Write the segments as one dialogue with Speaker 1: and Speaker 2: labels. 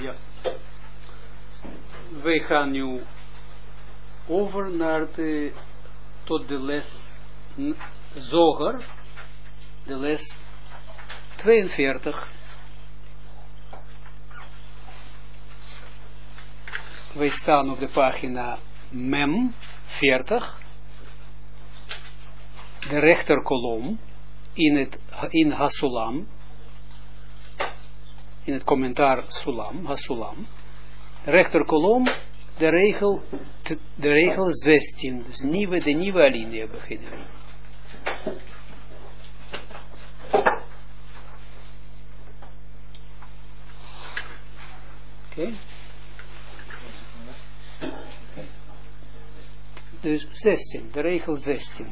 Speaker 1: Ja. Wij gaan nu over naar tot de les Zoger, de les 42. Wij staan op de pagina Mem 40, de rechterkolom in Hasulam, in het commentaar Sulam, Hasulam, rechterkolom, de regel 16, dus de nieuwe alinea beginnen we. Oké. Dus 16, de regel 16.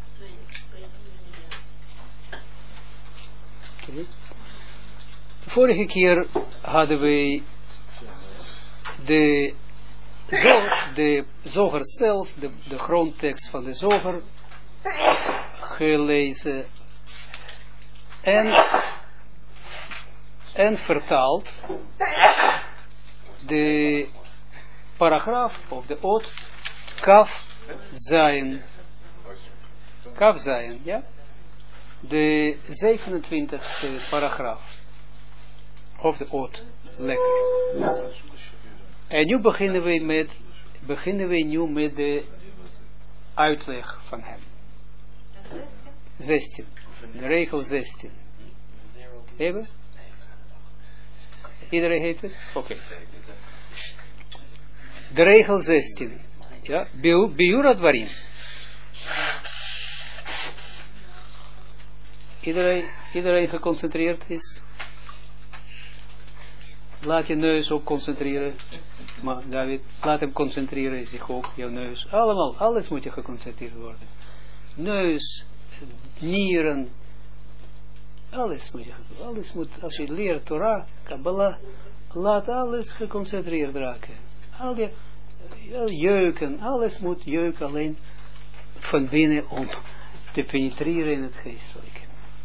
Speaker 1: Okay. De vorige keer hadden we de Zoger zelf, de grondtekst van de Zoger, gelezen en vertaald de paragraaf of de oot Kaf Zayin, ja? De 27e paragraaf of de oot letter. En nu beginnen we nu met de uitleg van hem. 16. De regel 16. Even? Iedereen heeft het? Oké. De regel 16. Ja, Biur Advarim. Iedereen geconcentreerd is. Laat je neus ook concentreren. Maar David, laat hem concentreren, zich ook, jouw neus. Allemaal, alles moet je geconcentreerd worden. Neus, nieren, alles moet, als je leert Torah, Kabbalah, laat alles geconcentreerd raken. Al je jeuken, alles moet jeuken alleen van binnen om te penetreren in het geestelijke.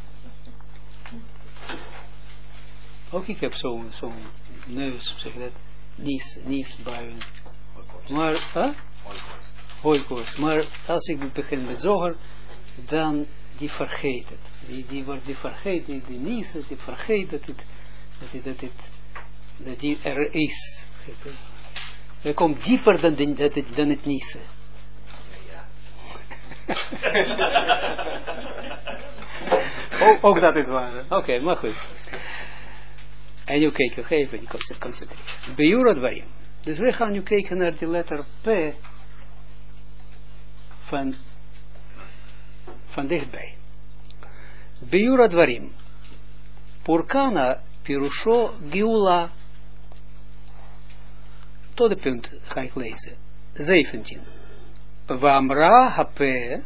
Speaker 1: Ook ik heb zo'n neus, zeg dat, niesbuien. Maar, hooikoorts. Maar als ik begin met Zoger, dan die vergeet het. Die vergeet, die niezen, die vergeet dat die er is. Hij komt dieper dan het niezen. ook dat is waar. Oké, maar goed. En nu kijken, even concentreren. Biur Advarim. Dus we gaan nu kijken naar de letter P van dichtbij. Biur Advarim. Purkana Pirusho Geula. Tot de punt ga ik lezen. 17. Vamra Hape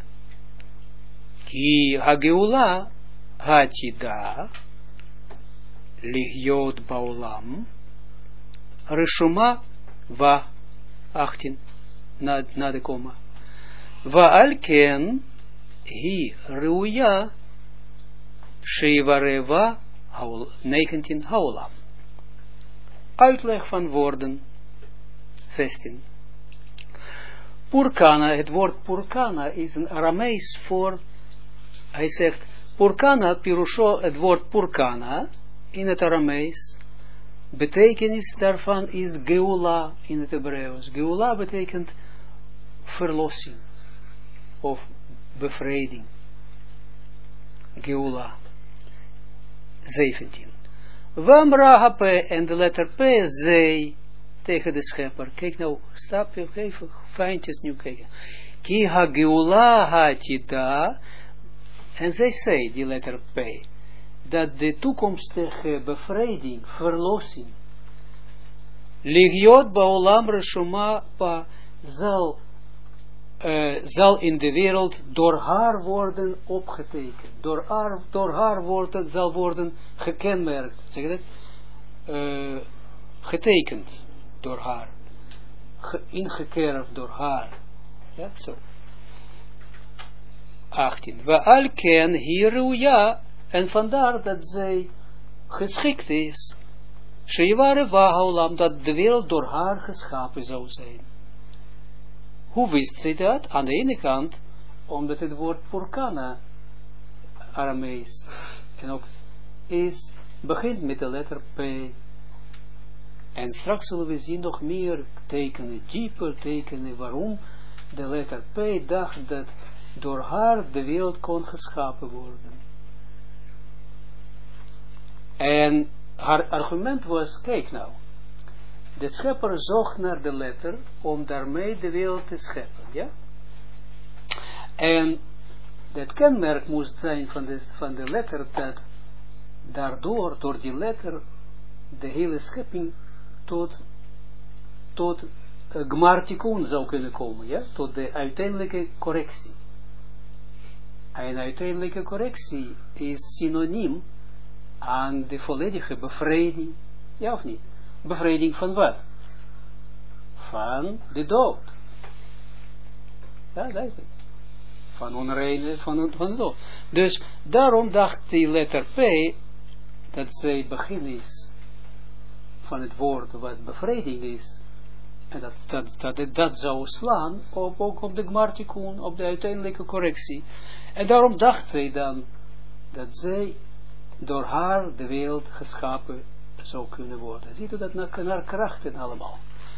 Speaker 1: Ki Hageula Hatida Ligyot Baulam Rishuma Va 18 na de komma Va Alken Hi Ruya Shivareva 19 Haulam. Uitleg van woorden 16. Purkana, het woord Purkana is een Aramees voor, hij zegt Purkana, Pirusho, het woord Purkana in het Aramees, betekenis daarvan is Geula in het Hebreeuws. Geula betekent verlossing of bevrijding. Geula 17. Vamra Hape en de letter P zei tegen de schepper. Kijk nou, stapje, even fijntjes nu kijken. Ki ha geula hatida. En zij zei, die letter P, dat de toekomstige bevrijding, verlossing, ligyot baolam reshuma pa, zal in de wereld door haar worden opgetekend. Door haar woorden zal worden gekenmerkt. Zeg je dat? Getekend door haar. Ingekerfd door haar. Ja, zo. 18. We al ken hier ja, en vandaar dat zij geschikt is. Sheyivare Wahaolam, dat de wereld door haar geschapen zou zijn. Hoe wist zij dat? Aan de ene kant, omdat het woord Purkana, Aramees, en ook begint met de letter P. En straks zullen we zien nog meer tekenen, dieper tekenen, waarom de letter P dacht dat door haar de wereld kon geschapen worden. En haar argument was, kijk nou, de schepper zocht naar de letter om daarmee de wereld te scheppen, ja? En het kenmerk moest zijn van de letter dat daardoor, door die letter, de hele schepping tot Gmar Tikkun zou kunnen komen, ja? Tot de uiteindelijke correctie. En uiteindelijke correctie is synoniem aan de volledige bevrijding, ja of niet? Bevrijding van wat? Van de dood. Ja, duidelijk. Van onreine, van de dood. Dus daarom dacht die letter P, dat zij het begin is van het woord wat bevrijding is. En dat zou slaan ook op de Gmar Tikkun, op de uiteindelijke correctie. En daarom dacht zij dan dat zij door haar de wereld geschapen zou kunnen worden. Ziet u dat naar krachten allemaal.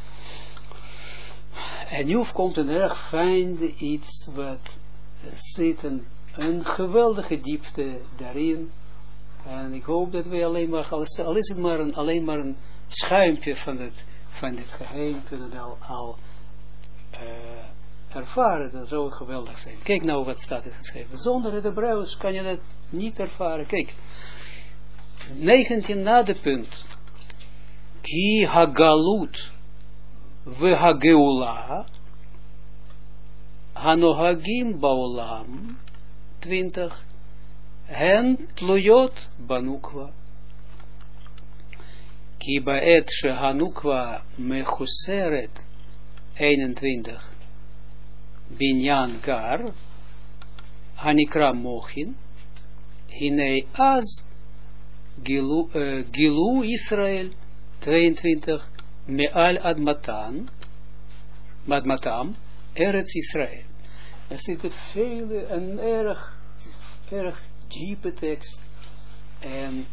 Speaker 1: En nu komt een erg fijn iets wat zit een geweldige diepte daarin. En ik hoop dat we alleen maar, al is het maar alleen maar een schuimpje van dit geheim kunnen al ervaren. Dat zou geweldig zijn. Kijk nou wat staat er geschreven. Zonder het Hebreeuws kan je dat niet ervaren. Kijk. 19 na de punt. Ki hagalut ve hageula hanohagim baolam 20 hen tluyot banukwa ki baet she hanukwa mechuseret 21 binyan gar hanikra mochin hinei az Gilu Israël 22 Me'al Admatam Eretz Israël. Er zitten vele en erg diepe tekst en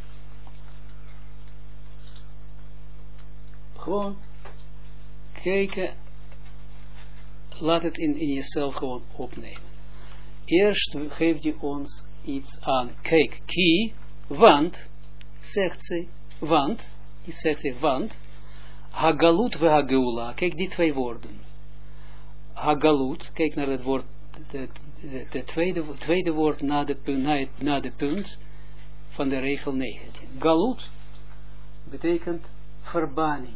Speaker 1: gewoon kijken, laat het in jezelf gewoon opnemen. Eerst geeft hij ons iets aan. Kijk, ki, want, zegt ze, want, Hagalut ve Hageula, kijk die twee woorden. Hagalut, kijk naar het woord, het tweede woord na de punt van de regel 19. Galut betekent verbanning.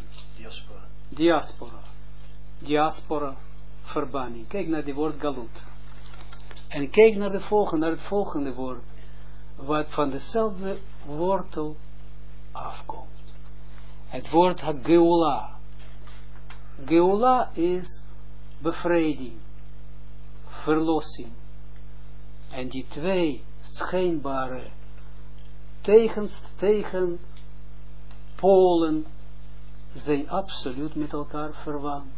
Speaker 1: Diaspora, verbanning. Kijk naar het woord Galut. En kijk naar het volgende woord, wat van dezelfde wortel afkomt. Het woord Geula. Geula is bevrijding, verlossing. En die twee schijnbare tegen polen zijn absoluut met elkaar verwant.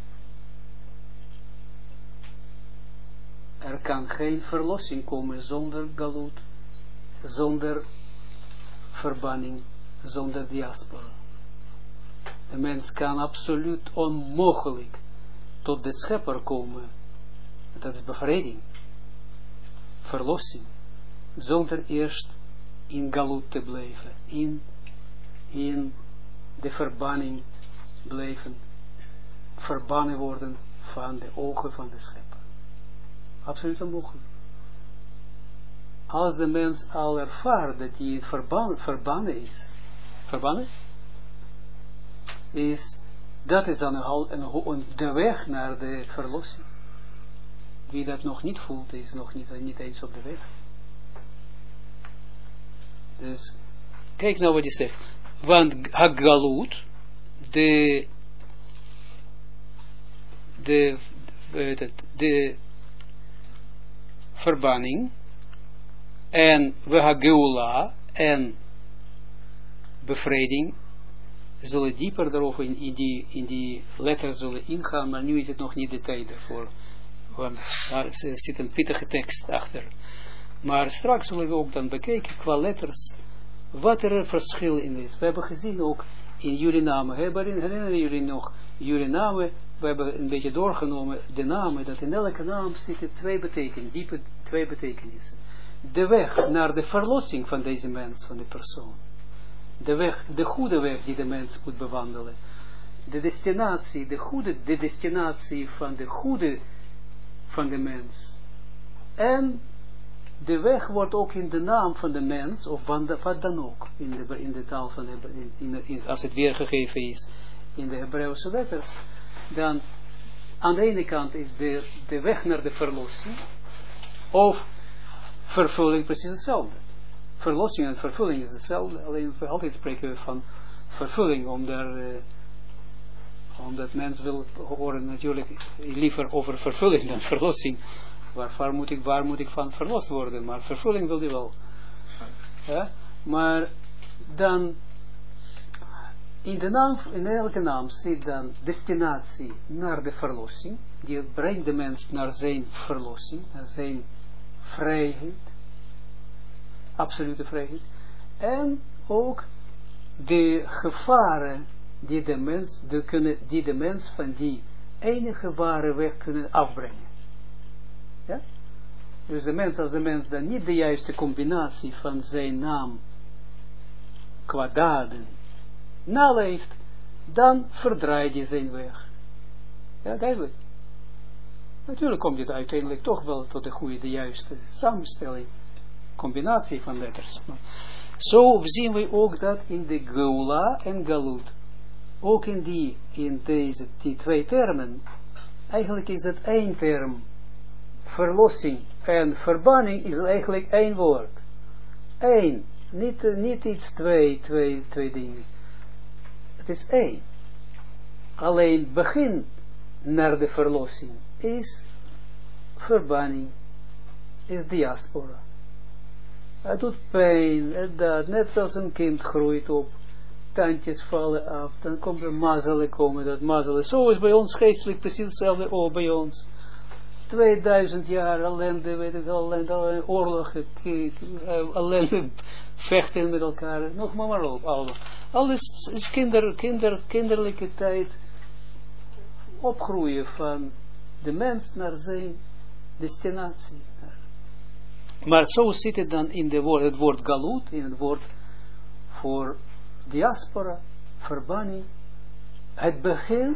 Speaker 1: Er kan geen verlossing komen zonder galut, zonder verbanning, zonder diaspora. De mens kan absoluut onmogelijk tot de schepper komen. Dat is bevrijding, verlossing, zonder eerst in galut te blijven, in de verbanning blijven, verbannen worden van de ogen van de schepper. Absoluut onmogelijk. Als de mens al ervaart dat hij verbannen is, dat is dan de weg naar de verlossing. Wie dat nog niet voelt, is nog niet eens op de weg. Dus, kijk nou wat hij zegt. Want Hagalut, de verbanning, en Geula en bevrijding, zullen dieper daarover in die letters zullen ingaan, maar nu is het nog niet de tijd ervoor. Want daar zit een pittige tekst achter. Maar straks zullen we ook dan bekijken qua letters, wat er een verschil in is. We hebben gezien ook in jullie namen, herinneren jullie nog, jullie namen, we hebben een beetje doorgenomen de namen, dat in elke naam zitten diepe twee betekenissen. De weg naar de verlossing van deze mens, van de persoon. De goede weg die de mens moet bewandelen. De destinatie, de destinatie van de goede van de mens. En de weg wordt ook in de naam van de mens, of wat dan ook, in de taal van als het weergegeven is in de Hebreeuwse letters, dan aan de ene kant is de weg naar de verlossing, of vervulling precies hetzelfde. Verlossing en vervulling is hetzelfde, alleen altijd spreken we van vervulling, omdat mens wil horen natuurlijk liever over vervulling dan verlossing. Waar moet ik van verlost worden? Maar vervulling wil hij wel. Ja? Maar dan, in elke naam zit dan destinatie naar de verlossing. Die brengt de mens naar zijn verlossing, naar zijn vrijheid. Absolute vrijheid. En ook de gevaren die de mens van die enige ware weg kunnen afbrengen. Ja? Dus als de mens dan niet de juiste combinatie van zijn naam qua daden naleeft, dan verdraait hij zijn weg. Ja, duidelijk. Natuurlijk komt het uiteindelijk toch wel tot de juiste samenstelling, combinatie van letters. Maar zo zien we ook dat in de Geula en Galut, ook in die twee termen, eigenlijk is het één term. Verlossing en verbanning is eigenlijk één woord. Eén. Niet iets twee dingen. Het is één. Alleen begin naar de verlossing is verbanning. Is diaspora. Het doet pijn. Net als een kind groeit op. Tandjes vallen af. Dan komt er mazelen komen. Dat mazelen. Zo is bij ons geestelijk precies hetzelfde ook bij ons. 2000 jaar ellende, weet ik, ellende, oorlog, ellende, vechten met elkaar, nog maar op, allemaal. Alles is kinderlijke tijd, opgroeien van de mens naar zijn destinatie. Maar zo zit het dan in het woord galut, in het woord voor diaspora, verbanning, het begin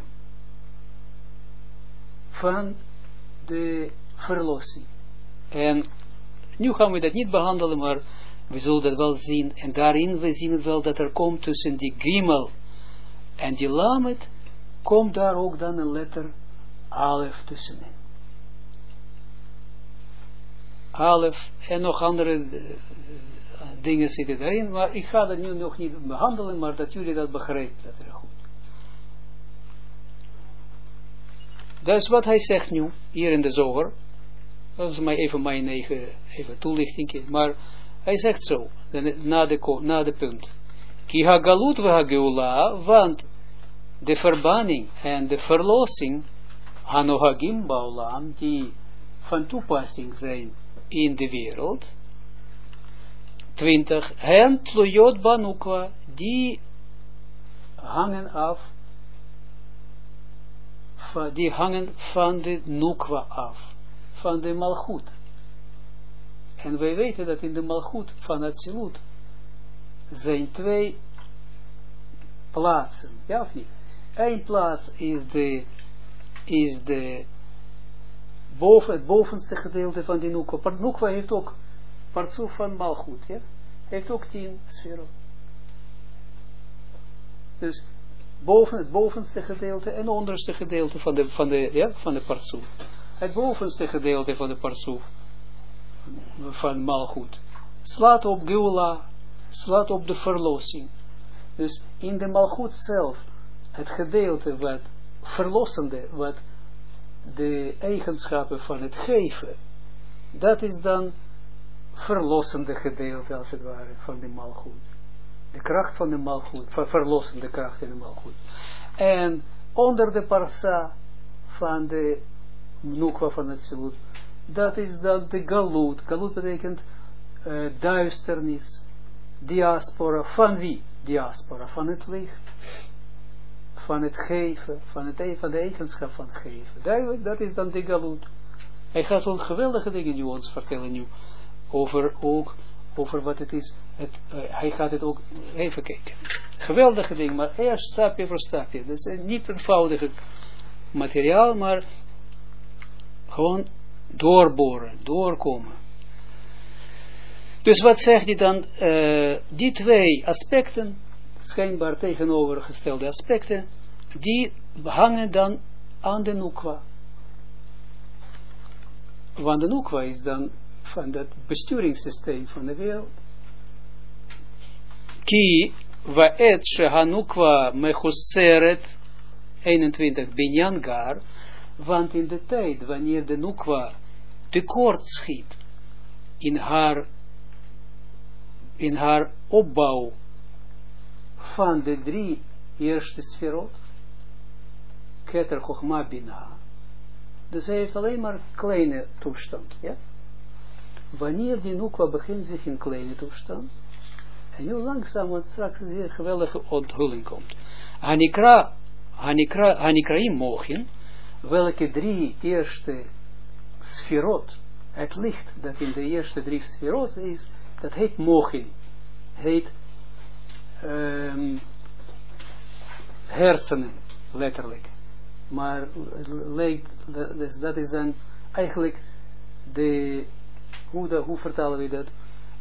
Speaker 1: van de verlossing. En nu gaan we dat niet behandelen, maar we zullen dat wel zien. En daarin we zien het wel dat er komt tussen die Gimel en die Lamet, komt daar ook dan een letter Alef tussenin. Alef en nog andere dingen zitten erin, maar ik ga dat nu nog niet behandelen, maar dat jullie dat begrijpen. Dat er goed. Dat is wat hij zegt nu, hier in de Zoger. Dat is even mijn eigen toelichting. Maar hij zegt zo, na de punt. Ki ha galut wa ha geula, want de verbanning en de verlossing, hanohagim baulam, die van toepassing zijn in de wereld. 20. Hen tluyot banukwa, die hangen af. Die hangen van de Nukwa af, van de Malchut. En wij weten dat in de Malchut van Atsilut zijn twee plaatsen, ja of niet? Eén plaats is het bovenste gedeelte van die Nukwa. Nukwa heeft ook partsoef van Malchut, ja? Heeft ook 10 sferen. Dus het bovenste gedeelte en het onderste gedeelte van de partsoef. Het bovenste gedeelte van de partsoef van Malchut slaat op Geula, slaat op de verlossing. Dus in de Malchut zelf, het gedeelte wat verlossende, wat de eigenschappen van het geven, dat is dan verlossende gedeelte als het ware van de Malchut. De kracht van de malgoed, verlossende kracht in de malgoed. En onder de parsa van de nukwa van het zilut, dat is dan de galut. Galut betekent duisternis, diaspora. Van wie? Diaspora, van het licht, van het geven, van de eigenschap van geven. Duidelijk, dat is dan de galut. Hij gaat zo'n geweldige dingen nu ons vertellen nu, over wat het is. Hij gaat het ook, even kijken. Geweldige dingen, maar eerst stapje voor stapje. Dat is niet eenvoudig materiaal, maar gewoon doorboren, doorkomen. Dus wat zegt hij dan? Die twee aspecten, schijnbaar tegenovergestelde aspecten, die hangen dan aan de nukwa. Want de nukwa is dan van dat besturingssysteem van de wereld. Ki vaet shehanukwa mechuseret 21 binyan gar, want in de tijd wanneer de nukwa tekort schiet in haar opbouw van de 3 eerste sferot, Keter, Chochma, Bina, dus hij heeft alleen maar kleine toestand, ja? Wanneer die nukwa begint zich in kleine toestand, en nu langzaam, want straks weer geweldige onthulling komt. Hanikraim mogen, welke 3 eerste sferot, het licht dat in de eerste 3 sferot is, dat heet mogen, heet hersenen, letterlijk. Maar dat is dan eigenlijk de, hoe vertalen we dat?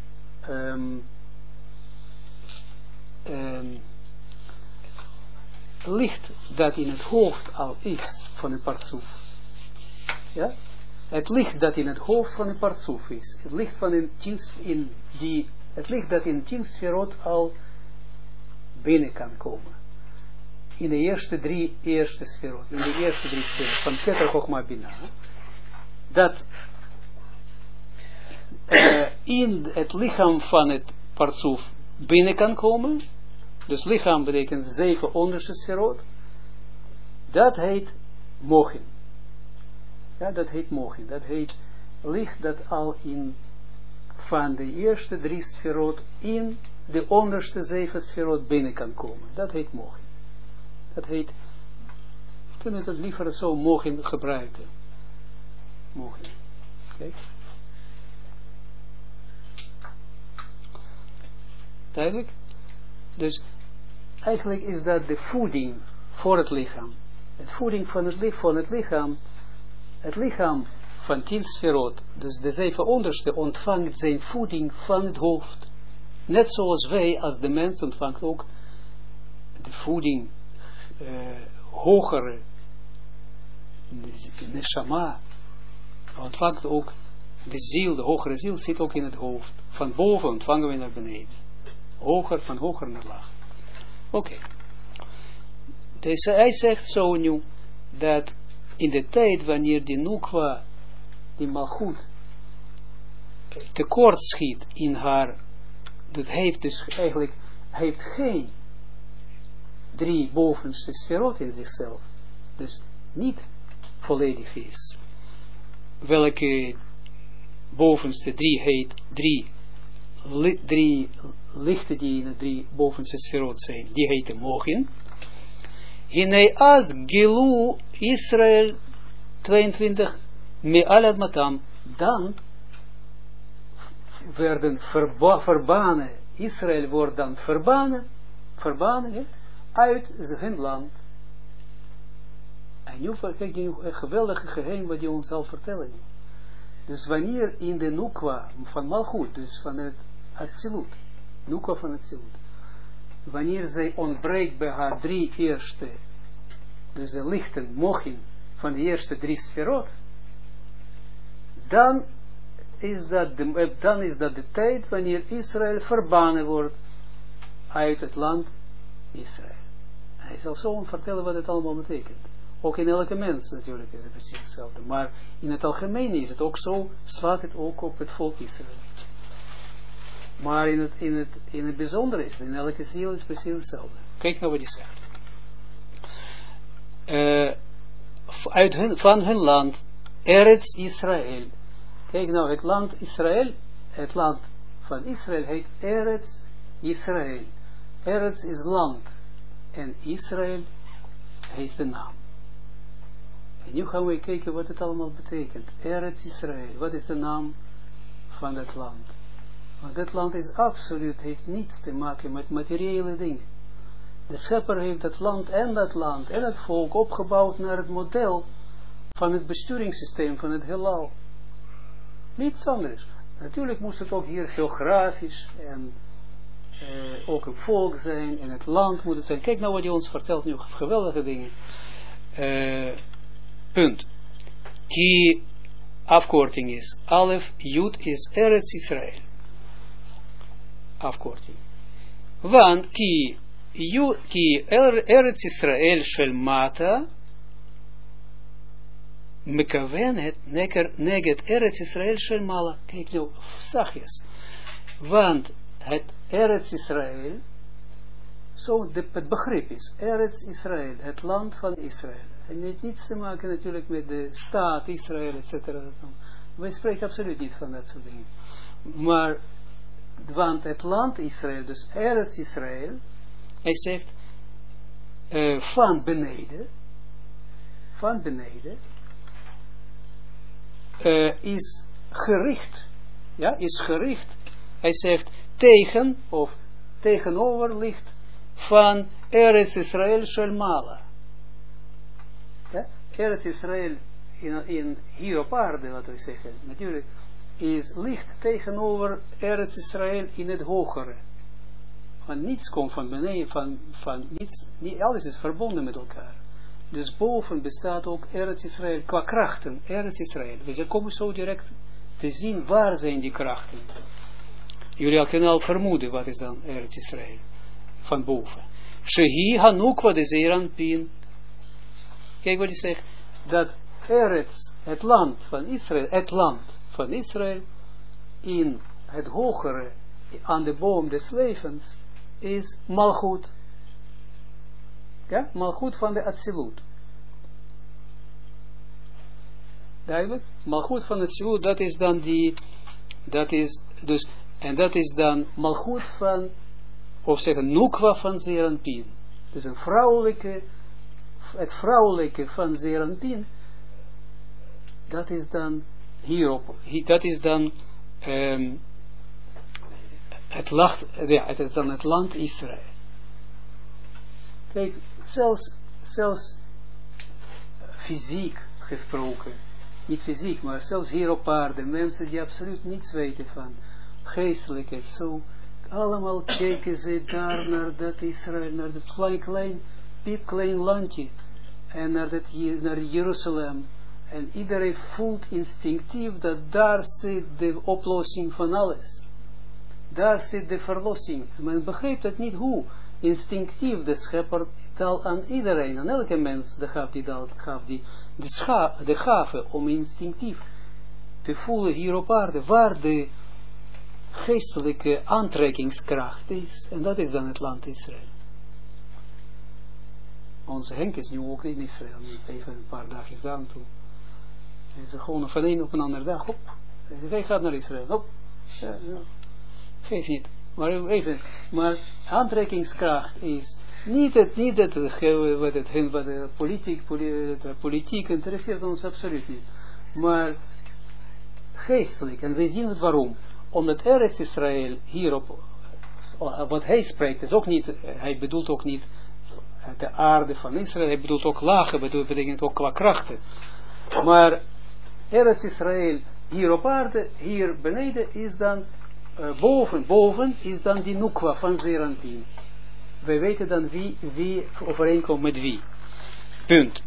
Speaker 1: Licht dat in het hoofd al is van een partsoef. Ja? Het licht dat in het hoofd van een partsoef is. Het licht van een het licht dat in 10 sferot al binnen kan komen. In de eerste 3 eerste sferot. In de eerste 3 sferot van Keter, Chochma, Bina. Dat in het lichaam van het partsoef binnen kan komen. Dus lichaam betekent 7 onderste sferot. Dat heet mogen. Ja, dat heet mogen. Dat heet licht dat al in van de eerste 3 sferot in de onderste 7 sferot binnen kan komen. Dat heet mogen. Dat heet, we kunnen het liever zo mogen gebruiken. Mogen. Kijk. Duidelijk? Dus eigenlijk is dat de voeding voor het lichaam. Het voeding van het lichaam. Het lichaam van 10 sferot, dus de 7 onderste, ontvangt zijn voeding van het hoofd. Net zoals wij, als de mens, ontvangt ook de voeding hogere, neshama, ontvangt ook de ziel, de hogere ziel zit ook in het hoofd. Van boven ontvangen we naar beneden. Van hoger naar laag. Oké. Dus hij zegt zo nu, dat in de tijd wanneer die nukwa, die malgoed, tekort schiet in haar, dat heeft dus eigenlijk, heeft geen 3 bovenste sferot in zichzelf. Dus niet volledig is. Welke bovenste 3 heet 3 lichten die in de 3 bovenste sferot zijn, die heten mogen. Hinei az gilu Israël 22 me'alad matam, dan werden verbannen, Israël wordt dan verbannen uit hun land. En nu kijk je een geweldige geheim wat je ons zal vertellen. Dus wanneer in de nukwa van malgoed, dus van het Atsilut, nukwa van Atsilut, wanneer zij ontbreekt bij haar 3 eerste, dus de lichten mogen van de eerste 3 sferot, dan is dat de tijd wanneer Israël verbannen wordt uit het land Israël. Hij zal zo vertellen wat het allemaal betekent. Ook in elke mens natuurlijk is het precies hetzelfde. Maar in het algemeen is het ook zo, slaat het ook op het volk Israël. Maar in het bijzonder is het, in elke ziel is precies hetzelfde. Kijk nou wat hij zegt. Van hun land, Eretz Israël. Kijk nou, het land Israël, het land van Israël heet Eretz Israël. Eretz is land. En Israël heet de naam. En nu gaan we kijken wat het allemaal betekent. Eretz Israël. Wat is de naam van dat land? Want dat land is absoluut, heeft niets te maken met materiële dingen. De schepper heeft dat land en het volk opgebouwd naar het model van het besturingssysteem van het heelal. Niets anders. Natuurlijk moest het ook hier geografisch en ook een volk zijn en het land moet het zijn. Kijk nou wat hij ons vertelt nu, geweldige dingen. Punt. Ki afkorting is Alef, Jud is Eretz Israël. Afkorting. Want ki Eretz Israël shel mata mekavenet neget Eretz Israël shel mala. Kijk nou, zachtjes. Want het Eretz Israël, zo het begrip is, Eretz Israël, het land van Israël. En heeft niets te maken natuurlijk met de staat Israël, etc. Wij spreken absoluut niet van dat soort dingen. Maar, want het land Israël, dus Eretz Israël, hij zegt, van beneden, is gericht, ja, is gericht, hij zegt, tegen, of tegenover ligt, van Eretz Israël shel mala. Ja? Eretz Israël hier op aarde, laten we zeggen, natuurlijk, ligt tegenover Eretz Israël in het hogere. Van niets komt van beneden, van niets, alles is verbonden met elkaar. Dus boven bestaat ook Eretz Israël, qua krachten, Eretz Israël. We komen zo direct te zien, waar zijn die krachten. Jullie kunnen al vermoeden, wat is dan Eretz Israël, van boven. Shehi Hanukwa de Zeeranpin. Kijk wat hij zegt, dat Eretz, het land van Israël, in het hogere, aan de boom des levens, is Malchut. Ja, Malchut van de Atsilut. Duidelijk? Malchut van de Atsilut, dat is dan dat is dan Malchut van, of zeggen, Nukwa van Zeeranpin. Dus het vrouwelijke van Zeeranpin, dat is dan hierop, dat is dan het is dan het land Israël. Kijk, zelfs fysiek gesproken, niet fysiek, maar zelfs hier op aarde, mensen die absoluut niets weten van geestelijkheid, zo, allemaal kijken ze daar naar dat Israël, naar dat piepklein landje, en naar Jeruzalem, en iedereen voelt instinctief dat daar zit de oplossing van alles. Daar zit de verlossing. Men begrijpt het niet hoe. Instinctief de schepper taal aan iedereen, aan elke mens, gaf die de gave om instinctief te voelen hier op aarde, waar de geestelijke aantrekkingskracht is. En dat is dan het land Israël. Onze Henk is nu ook in Israël, even een paar dagjes daar toe. Hij is gewoon van een op een andere dag, hop. Hij gaat naar Israël, hop. Ja. Geef niet. Maar even, maar aantrekkingskracht is niet wat de politiek interesseert ons absoluut niet. Maar geestelijk. En we zien het waarom. Omdat Eretz Israël hierop, wat hij spreekt, is ook niet, hij bedoelt ook niet de aarde van Israël, hij bedoelt ook lagen, betekent ook qua krachten. Maar Eretz Israël hier op aarde, hier beneden is dan boven is dan die Nukwa van Zeeranpin. Wij weten dan wie overeenkomt met wie. Punt.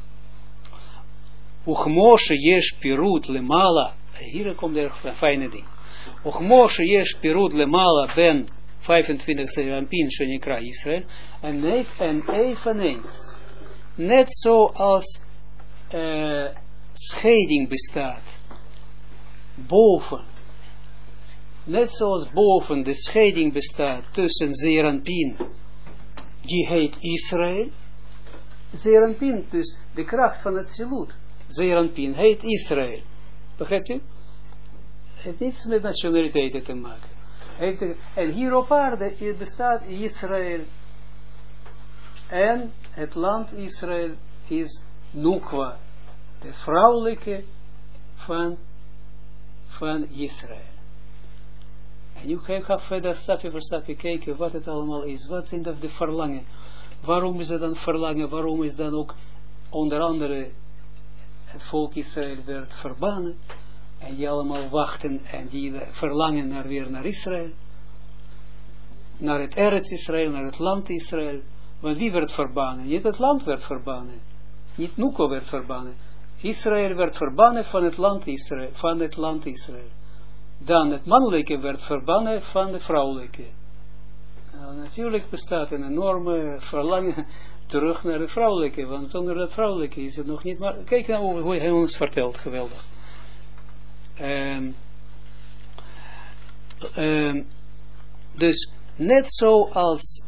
Speaker 1: Uchmoshe yesh pirut lemala. Hier komt er een fijne ding. Uchmoshe yesh pirut lemala ben 25 Zeeranpin shenikra Israël. En eveneens. Net zoals scheiding bestaat. Boven. net zoals boven de scheiding bestaat tussen Zeer en Pin, die heet Israël, Zeer en Pin, dus de kracht van het Zilut, Zeer en Pin, heet Israël. Begrijpt u? Het heeft niets met nationaliteiten te maken. En hier op aarde bestaat Israël. En het land Israël is Nukwa, de vrouwelijke van Israël. En nu ga verder stapje voor stapje kijken wat het allemaal is. Wat zijn dat de verlangen? Waarom is dat dan verlangen? Waarom is dan ook onder andere het volk Israël werd verbannen? En die allemaal wachten en die verlangen weer naar Israël. Naar het Eretz Israël, naar het land Israël. Want wie werd verbannen? Niet het land werd verbannen. Niet Nukwa werd verbannen. Israël werd verbannen van het land Israël. Dan het mannelijke werd verbannen van het vrouwelijke. Nou, natuurlijk bestaat een enorme verlangen terug naar het vrouwelijke. Want zonder dat vrouwelijke is het nog niet. Maar kijk nou hoe hij ons vertelt. Geweldig. Dus net zoals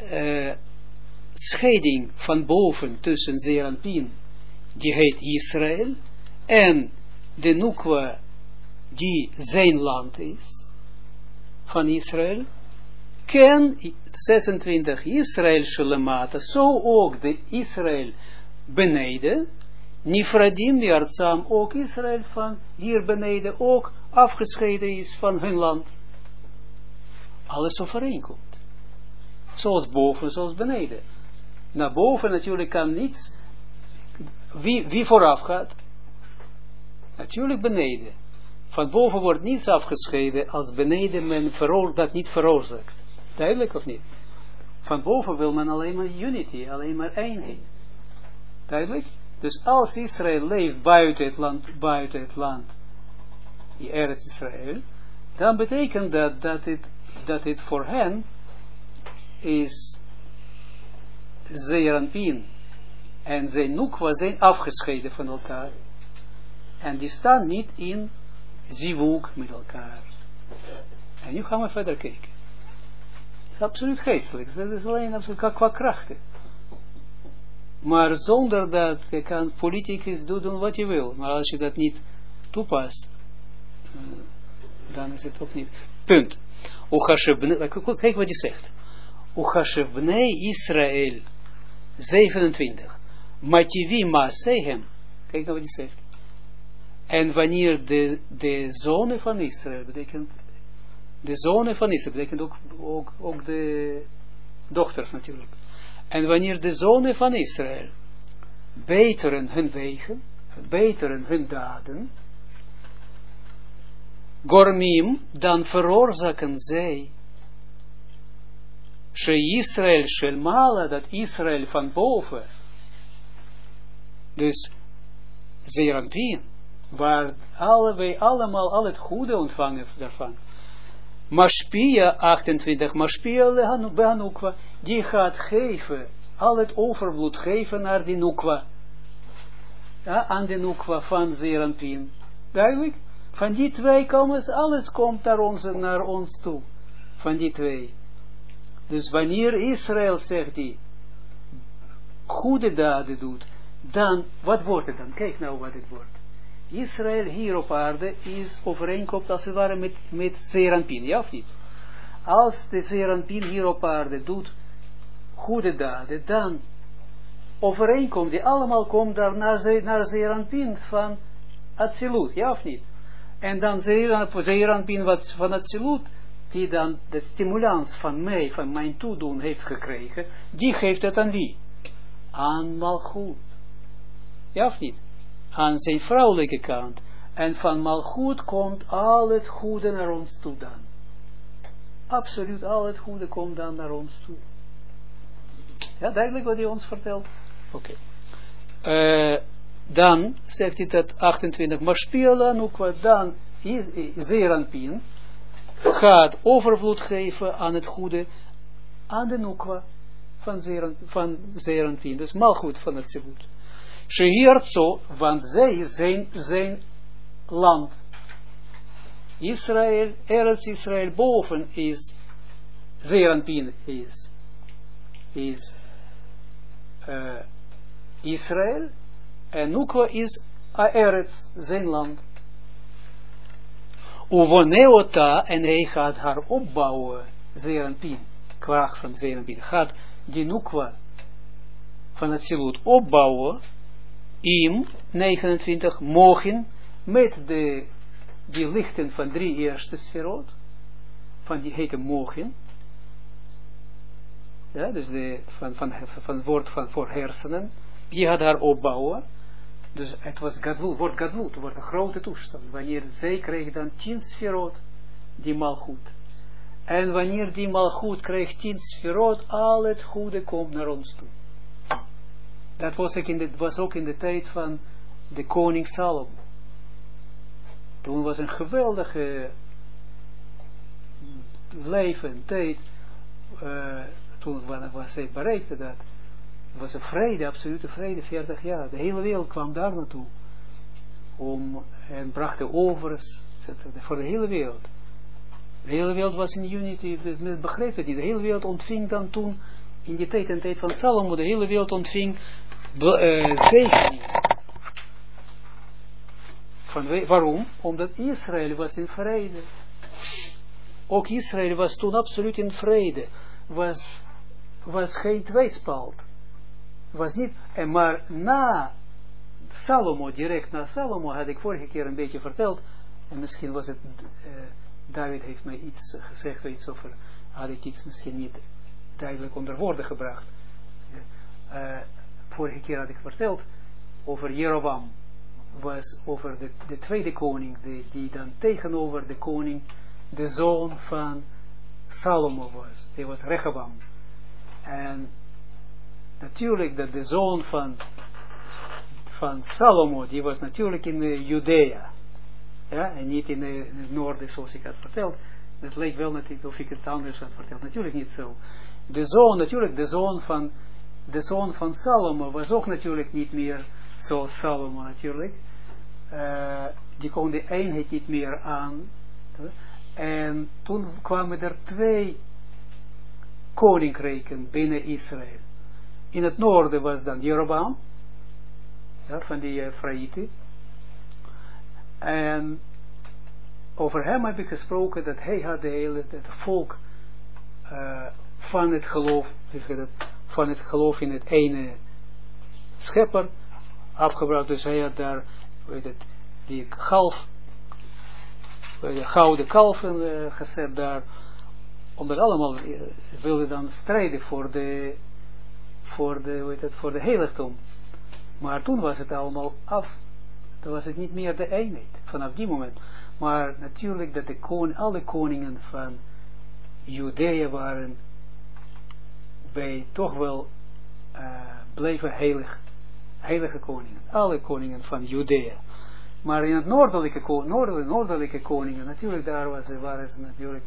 Speaker 1: scheiding van boven tussen Zeer en Pin, die heet Israël, en de Nukwa, die zijn land is, van Israël, ken 26 Israël Shalemata, zo ook de Israël beneden, Nifradim die artsam, ook Israël van hier beneden, ook afgescheiden is van hun land. Alles overeenkomt. Zoals boven, zoals beneden. Naar boven natuurlijk kan niets. Wie vooraf gaat? Natuurlijk beneden. Van boven wordt niets afgescheiden als beneden men dat niet veroorzaakt. Duidelijk of niet? Van boven wil men alleen maar unity, alleen maar eenheid. Duidelijk? Dus als Israël leeft buiten het land, die Eretz Israël, dan betekent dat het voor hen is Zeer en Pin en zijn Nukwa zijn afgescheiden van elkaar. En die staan niet in zivuk met elkaar. En nu gaan we verder kijken. Het is absoluut geestelijk. Het is alleen absoluut qua krachten. Maar zonder dat je kan politicus doen wat je wil. Maar als je dat niet toepast, dan is het ook niet. Punt. Kijk wat hij zegt. Uchashevnei Israël 27. Mativi Maasehem. Kijk nou wat hij zegt. En wanneer de zonen van Israël betekent, de zonen van Israël betekent ook de dochters natuurlijk. En wanneer de zonen van Israël beteren hun wegen, beteren hun daden, Gormim, dan veroorzaken zij Israël Shelmala, dat Israël van boven, dus Zeer en Pin, waar wij allemaal al het goede ontvangen daarvan. Mashpia 28, Mashpia Behanukwa, die gaat geven, al het overvloed geven naar die Nukwa. Ja, aan de Nukwa van Zeer en Pin. Duidelijk? Van die twee alles komt naar ons toe. Van die twee. Dus wanneer Israël, zegt hij, goede daden doet, dan, wat wordt het dan? Kijk nou wat het wordt. Israël hier op aarde is overeenkomt als het ware met Zeer en Pin, ja of niet? Als de Zeer en Pin hier op aarde doet goede daden, dan overeenkomt die allemaal komt daar naar Zeer en Pin van Atsilut, ja of niet? En dan Zeer en Pin wat van Atsilut, die dan de stimulans van mijn toedoen heeft gekregen, die geeft het aan wie? Aan Malchut. Ja of niet? Aan zijn vrouwelijke kant. En van Malchut komt al het goede naar ons toe dan. Absoluut al het goede komt dan naar ons toe. Ja, duidelijk wat hij ons vertelt? Oké. Dan zegt hij dat 28. Mashpila Nukwa, dan Zeer en Pin gaat overvloed geven aan het goede, aan de Nukwa van Zeer en Pin. Dus Malchut van het Zivut. Shehiartso, want zij zijn land. Israël, Eretz Israël, boven is Zeranpin is Israël, en Nukwa is Eretz, zijn land. Uvoneota, en hij gaat haar opbouwen, Zeranpin, kracht van Zeranpin, gaat die Nukwa van het Zilut opbouwen, im 29 mogen met die lichten van 3 eerste sferot, van die hete mogen, ja, dus van woord van voor hersenen, die gaat haar opbouwen, dus het was gadlut, wordt een grote toestand, wanneer zij kreeg dan 10 sferot, die malchut, en wanneer die malchut kreeg 10 sferot, al het goede komt naar ons toe. Dat was ook in de tijd van de koning Salomo. Toen was een geweldige leven, tijd, toen was hij bereikte dat. Het was een vrede, absolute vrede, 40 jaar. De hele wereld kwam daar naartoe. En bracht de overs, etc. Voor de hele wereld. De hele wereld was in unity, men begreep het niet. De hele wereld ontving dan toen, in die tijd en tijd van Salomo, de hele wereld ontving zegeningen. Waarom? Omdat Israël was in vrede. Ook Israël was toen absoluut in vrede. Was geen tweespalt. Was niet, maar na Salomo, direct na Salomo, had ik vorige keer een beetje verteld, en misschien was het, David heeft mij iets gezegd, iets over, had ik iets misschien niet duidelijk onder woorden gebracht. Vorige keer had ik verteld over Jeroboam, was over de tweede koning, die dan tegenover de koning, de zoon van Salomo was. Hij was Rehoboam. En natuurlijk dat de zoon van Salomo, die was natuurlijk in Judea. Ja, en niet in het noorden zoals ik had verteld. Het leek wel natuurlijk of ik het anders had verteld. Natuurlijk niet zo. De zoon van Salomo was ook natuurlijk niet meer zoals Salomo natuurlijk. Die kon de eenheid niet meer aan. En toen kwamen er 2 koninkrijken binnen Israël. In het noorden was dan Jeroboam, ja, van die Efraïten. En over hem heb ik gesproken dat hij had het volk van het geloof in het ene schepper afgebracht. Dus hij had daar, die gouden kalven gezet daar, omdat allemaal wilden dan strijden voor de heiligdom. Maar toen was het allemaal af. Toen was het niet meer de eenheid, vanaf die moment. Maar natuurlijk dat alle koningen van Judea waren toch wel bleven heilige koningen. Alle koningen van Judea. Maar in het noordelijke koningen, natuurlijk daar waren ze natuurlijk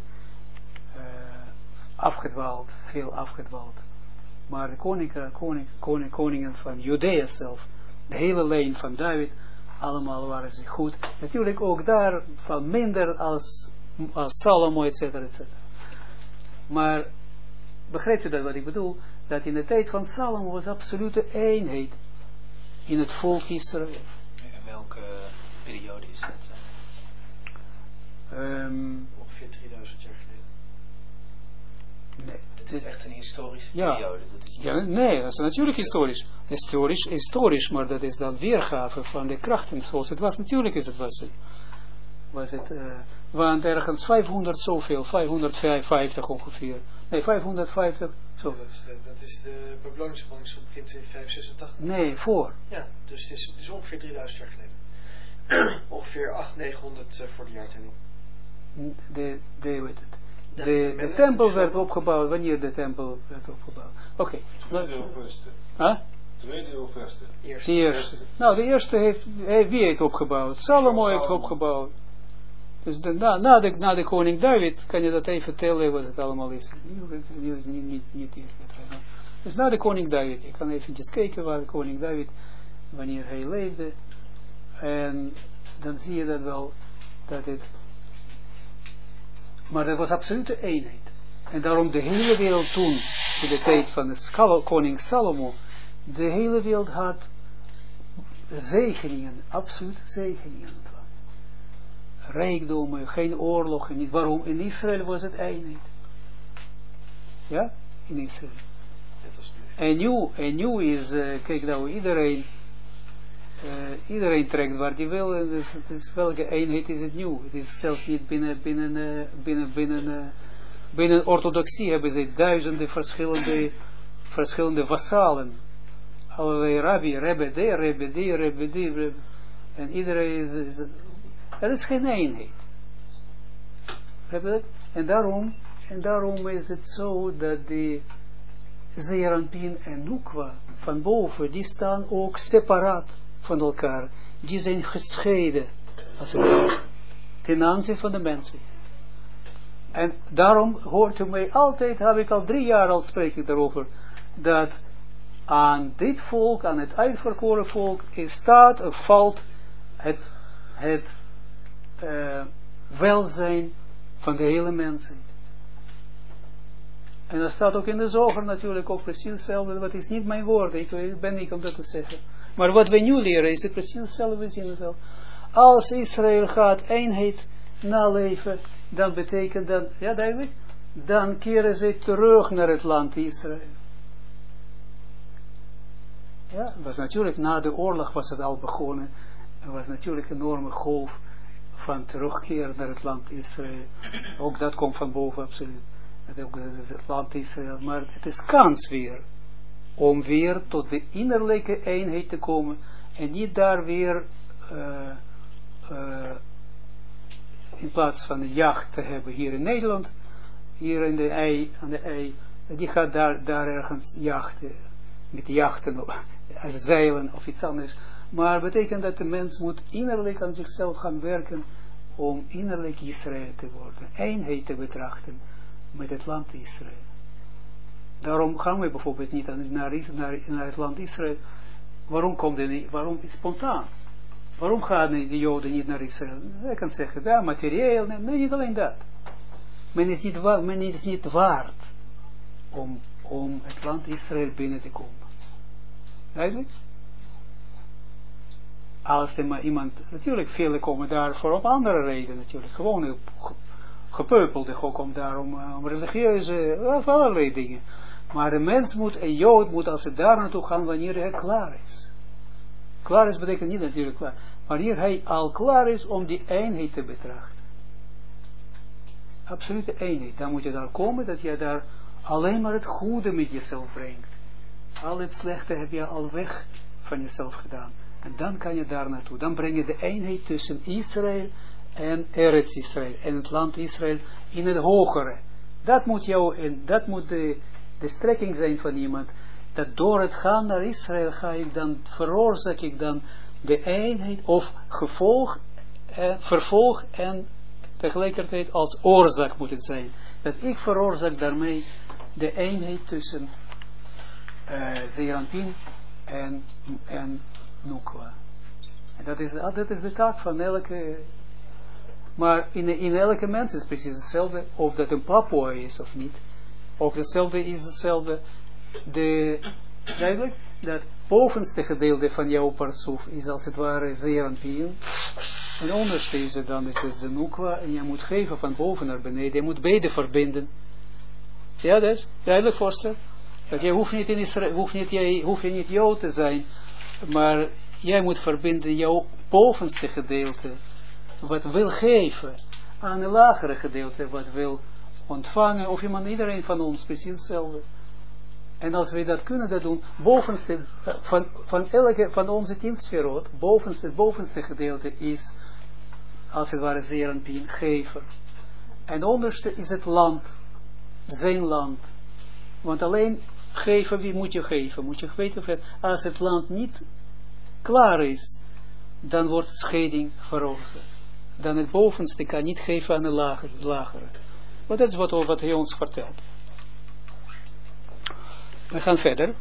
Speaker 1: afgedwaald, veel afgedwaald. Maar de koningen van Judea zelf, de hele lijn van David, allemaal waren ze goed. Natuurlijk ook daar van minder als Salomo, etc. Maar begrijpt u dat wat ik bedoel? Dat in de tijd van Salomo was absolute eenheid in het volk Israël.
Speaker 2: En welke periode is dat? Ongeveer 3000 jaar geleden.
Speaker 1: Nee.
Speaker 2: Het is echt een historische periode. Dat is
Speaker 1: nee, dat is natuurlijk historisch. Historisch, maar dat is dan weergave van de krachten zoals het was. Natuurlijk was het want ergens 500 zoveel, 550 ongeveer. Nee, 550 zo.
Speaker 2: Dat is de Babylonische ballingschap begin 586.
Speaker 1: Nee, voor.
Speaker 2: Ja, dus het is ongeveer 3000 jaar geleden. Ongeveer 800-900 voor de jaartelling.
Speaker 1: De tempel werd opgebouwd. Wanneer de tempel werd opgebouwd? Oké.
Speaker 3: Tweede of eerste?
Speaker 1: De eerste. Nou, de eerste wie heeft opgebouwd? Salomo heeft opgebouwd. Dus na de koning David kan je dat even vertellen wat het allemaal is. Niet dus na de koning David. Je kan eventjes kijken waar de koning David, wanneer hij leefde. En dan zie je dat wel, dat het Maar dat was absolute eenheid. En daarom de hele wereld toen, in de tijd van de koning Salomo, de hele wereld had zegeningen, absoluut zegeningen. Rijkdommen, geen oorlogen, niet. Waarom? In Israël was het eenheid. Ja? In Israël. En nu is, kijk nou, iedereen trekt waar die wil, en dus welke eenheid is het nu? Het is zelfs niet binnen orthodoxie hebben ze duizenden verschillende vassalen. Allerlei rabbi, rebbe die. En iedereen is er is geen eenheid. En daarom is het zo dat die Zeranpin en Nukwa van boven, die staan ook separaat van elkaar. Die zijn gescheiden, als het ware, ten aanzien van de mensen. En daarom hoort u mij altijd, heb ik al 3 jaar al spreek ik daarover, dat aan dit volk, aan het uitverkoren volk, staat of valt het welzijn van de hele mensen. En dat staat ook in de Zoger natuurlijk ook precies hetzelfde. Dat is niet mijn woord, ik ben niet om dat te zeggen. Maar wat wij nu leren is het precies hetzelfde. We zien het wel. Als Israël gaat eenheid naleven, dan betekent dat, ja duidelijk, dan keren ze terug naar het land Israël. Ja, het was natuurlijk na de oorlog was het al begonnen. Er was natuurlijk een enorme golf van terugkeer naar het land Israël. Ook dat komt van boven, absoluut. Het land Israël. Maar het is kans weer om weer tot de innerlijke eenheid te komen en niet daar weer in plaats van de jacht te hebben hier in Nederland, hier in aan de ei, die gaat daar ergens jachten, met jachten, als zeilen of iets anders. Maar betekent dat de mens moet innerlijk aan zichzelf gaan werken om innerlijk Israël te worden, eenheid te betrachten met het land Israël. Daarom gaan we bijvoorbeeld niet naar het land Israël. Waarom is spontaan? Waarom gaan de Joden niet naar Israël? Je kan zeggen, ja, materieel, nee, niet alleen dat. Men is niet waard om het land Israël binnen te komen. Eigenlijk? Als er maar iemand, natuurlijk velen komen daar voor op andere redenen natuurlijk, gewoon gepeupelde ook om daar om religieuze, of allerlei dingen. Maar een Jood moet als hij daar naartoe gaan wanneer hij klaar is. Klaar is betekent niet natuurlijk klaar. Wanneer hij al klaar is om die eenheid te betrachten. Absolute eenheid. Dan moet je daar komen dat je daar alleen maar het goede met jezelf brengt. Al het slechte heb je al weg van jezelf gedaan. En dan kan je daar naartoe. Dan breng je de eenheid tussen Israël en Eretz Israël. En het land Israël in het hogere. Dat moet de strekking zijn van iemand. Dat door het gaan naar Israël veroorzaak ik dan de eenheid of vervolg en tegelijkertijd als oorzaak moet het zijn. Dat ik veroorzaak daarmee de eenheid tussen Zeranpin en Nukwa. En dat is de taak van elke. Maar in elke mens is precies hetzelfde, of dat een Papua is of niet. Ook hetzelfde is hetzelfde. Duidelijk, dat bovenste gedeelte van jouw parsoef is als het ware Zeranpin. En onderste is het dan is het de Nukwa. En je moet geven van boven naar beneden. Je moet beide verbinden. Ja, dat is duidelijk voorstel. Dat je hoeft niet in Israël, hoef je niet Jood te zijn. Maar jij moet verbinden jouw bovenste gedeelte. Wat wil geven aan een lagere gedeelte. Wat wil ontvangen. Of iedereen van ons precies hetzelfde. En als we dat kunnen dat doen. Bovenste van onze 10 sferot. Bovenste gedeelte is als het ware Zeranpin, gever. En onderste is het land. Zijn land. Want alleen geven, wie moet je geven? Moet je weten, als het land niet klaar is, dan wordt scheiding veroorzaakt. Dan het bovenste kan niet geven aan de lagere. Maar dat is wat hij ons vertelt. We gaan verder.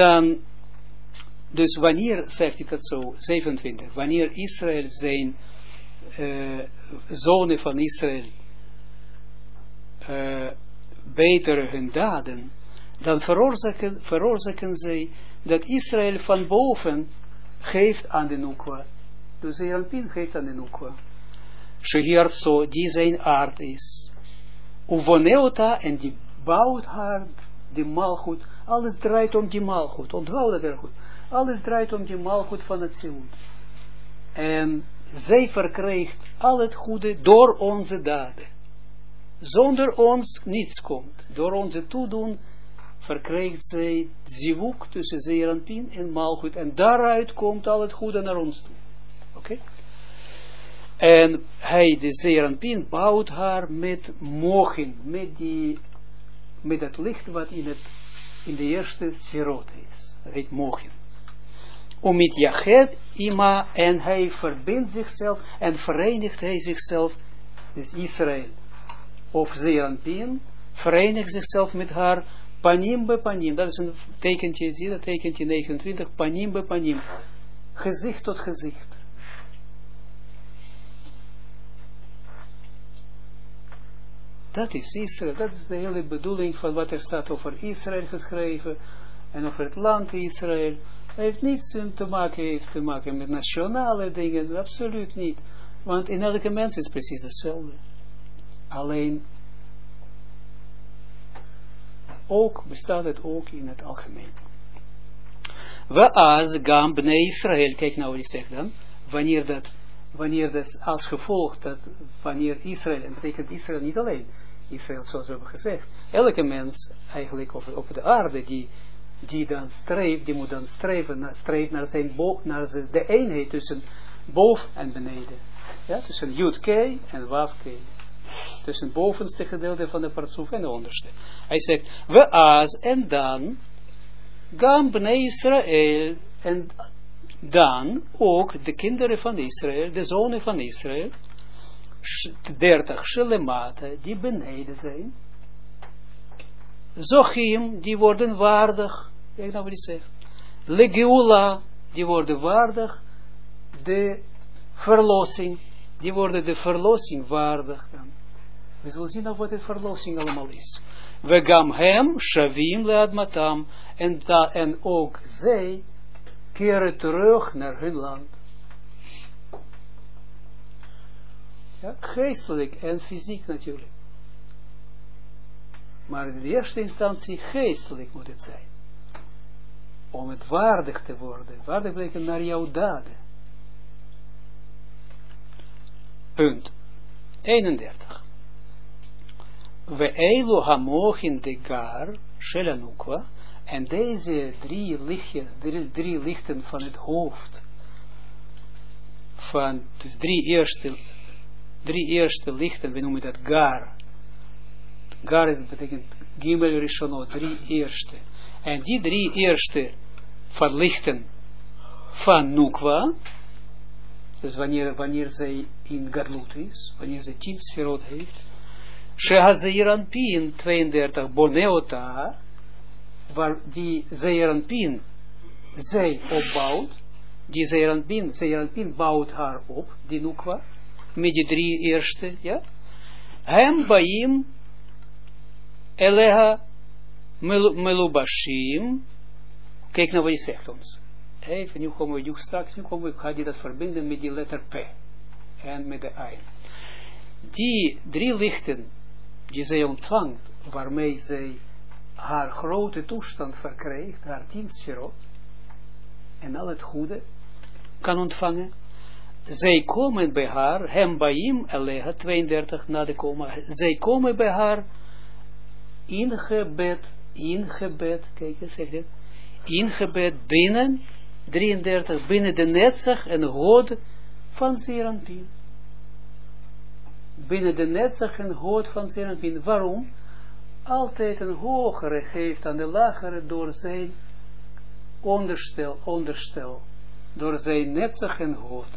Speaker 1: Dus wanneer, zegt hij dat zo, 27, wanneer Israël zijn zonen van Israël beter hun daden, dan veroorzaken zij dat Israël van boven geeft aan de Nukwa. Dus Zeranpin geeft aan de Nukwa. Shehiartso, die zijn aard is. Uvoneota, en die bouwt haar, die malgoed. Alles draait om die malgoed. Onthoud dat er goed. Alles draait om die malgoed van het Zilut. En zij verkrijgt al het goede door onze daden. Zonder ons niets komt. Door onze toedoen verkrijgt zij zivuk tussen Zeranpin en malgoed. En daaruit komt al het goede naar ons toe. Oké? En hij, de Zeranpin, bouwt haar met mochin, met het licht wat in de eerste sferot is. Dat heet mochin. Omit Yached ima, en hij verbindt zichzelf en verenigt hij zichzelf, dus Israël of Zeranpin, verenigt zichzelf met haar panim be panim. Dat is een tekentje, zie je dat tekentje 29, panim be panim. Gezicht tot gezicht. Dat is Israël, dat is de hele bedoeling van wat er staat over Israël geschreven en over het land Israël. Het heeft niets te maken met nationale dingen, absoluut niet. Want in elke mens is precies hetzelfde. Alleen, ook bestaat het ook in het algemeen. Waaz gam bnei Israël, kijk nou wat hij zegt dan, wanneer dat als gevolg dat wanneer Israël, en betekent Israël niet alleen, Israël zoals we hebben gezegd, elke mens eigenlijk op de aarde die dan streeft, die moet dan streven naar de eenheid tussen boven en beneden. Ja, tussen Yud K en Wav K. Tussen het bovenste gedeelte van de partsoef en de onderste. Hij zegt, we as en dan, gam bnei Israël, en dan ook de kinderen van Israël, de zonen van Israël, 30 shelemata, die beneden zijn. Zochim, die worden waardig, kijk nou wat hij zegt. Legeula, die worden waardig, de verlossing, die worden de verlossing waardig. We zullen zien wat de verlossing allemaal is. We gam hem, shavim leadmatam, en ook zij keren terug naar hun land. Ja, geestelijk en fysiek natuurlijk. Maar in de eerste instantie geestelijk moet het zijn. Om het waardig te worden. Waardig betekent naar jouw daden. Punt 31. We eilu hamochin de gar shelanukwa. En deze drie lichten van het hoofd. Van dus drie eerste lichten, we noemen dat gar. Gar is, betekent Gimel Rishonot, 3 eerste. En die 3 eerste van lichten van Nukwa, dus wanneer zij in Gadlut is, wanneer zij 10 sferot heeft, Shehazeranpin 32 Boneota, waar die Zeranpin zij opbouwt, die Zeranpin bouwt haar op, die Nukwa, met die 3 eerste, ja. Hem baim eleha melubashim. Kijk nou wat hij zegt ons. Even, nu komen we, ga je dat verbinden met die letter P. En met de I. Die 3 lichten, die zij ontvangt, waarmee zij haar grote toestand verkrijgt, haar 10 sferot, en al het goede kan ontvangen. Zij komen bij haar, hem baim eleha 32 na de komma, zij komen bij haar ingebed, kijk eens, zegt het, ingebed binnen 33, binnen de netzach en hood van Zeranpin. Binnen de netzach en hood van Zeranpin. Waarom? Altijd een hogere geeft aan de lagere door zijn onderstel, door zijn netzach en hood.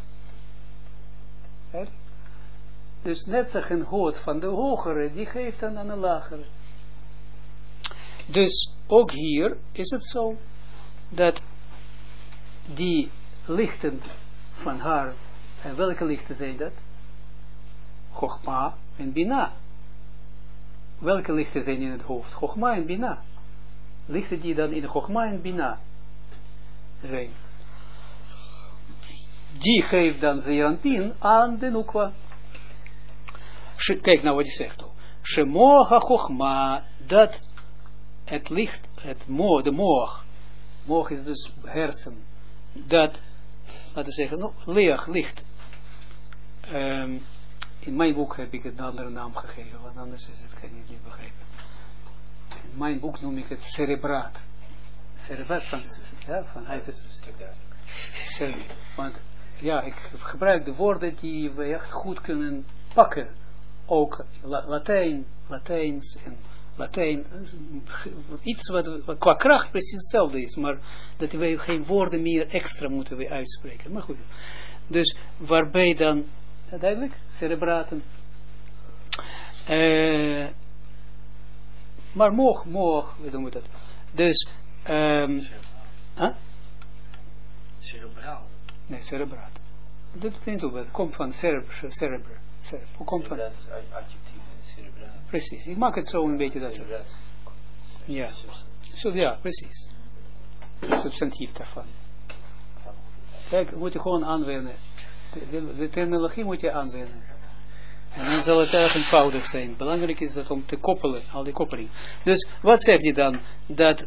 Speaker 1: Dus netzach en hood van de hogere, die geeft dan aan de lagere. Dus ook hier is het zo, dat die lichten van haar, en welke lichten zijn dat? Chogma en Bina. Welke lichten zijn in het hoofd? Chogma en Bina. Lichten die dan in Chogma en Bina zijn. Die geeft dan Zeeranpin aan de Nukwa. Kijk nou wat hij zegt. Shemoha Chogma, dat het licht, de moog. Moog is dus hersen. Dat, laten we zeggen, leeg, licht. In mijn boek heb ik het een andere naam gegeven, want anders is het, kan je het niet begrijpen. In mijn boek noem ik het cerebraat. Cerebraat van uit het want ja, ik gebruik de woorden die we echt goed kunnen pakken. Ook Latijns en Latijn, iets wat qua kracht precies hetzelfde is, maar dat wij geen woorden meer extra moeten we uitspreken. Maar goed, dus waarbij dan, duidelijk, cerebraten, maar moog, we doen dat. Dus,
Speaker 2: cerebraal.
Speaker 1: Nee, cerebraat. Dat is niet het komt van cerebr. Komt van
Speaker 3: adjectief cerebraal.
Speaker 1: Precies, ik maak het zo een beetje dat. Ja, zo, ja, precies. Substantief daarvan. Kijk, moet je gewoon aanwenden. De terminologie moet je aanwenden. En dan zal het erg eenvoudig zijn. Belangrijk is dat om te koppelen, al die koppeling. Dus, wat zegt hij dan? Dat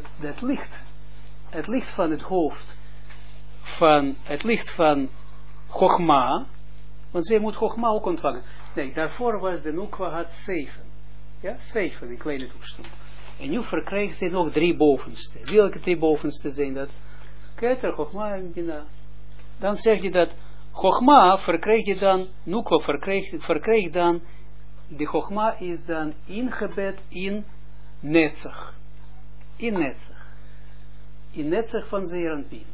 Speaker 1: het licht van het hoofd, het licht van Chogma, want zij moet Chogma ook ontvangen. Nee, daarvoor was de Nukwa had 7. Ja, 7 in kleine toestand. En nu verkrijgt ze nog 3 bovenste. Welke 3 bovenste zijn dat? Keter, Chogma en Bina. Dan zegt hij dat Chogma verkrijgt je dan, Nukwa verkrijgt dan, de Chogma is dan ingebed in Netzach. In Netzach. In Netzach van Zeeranpin.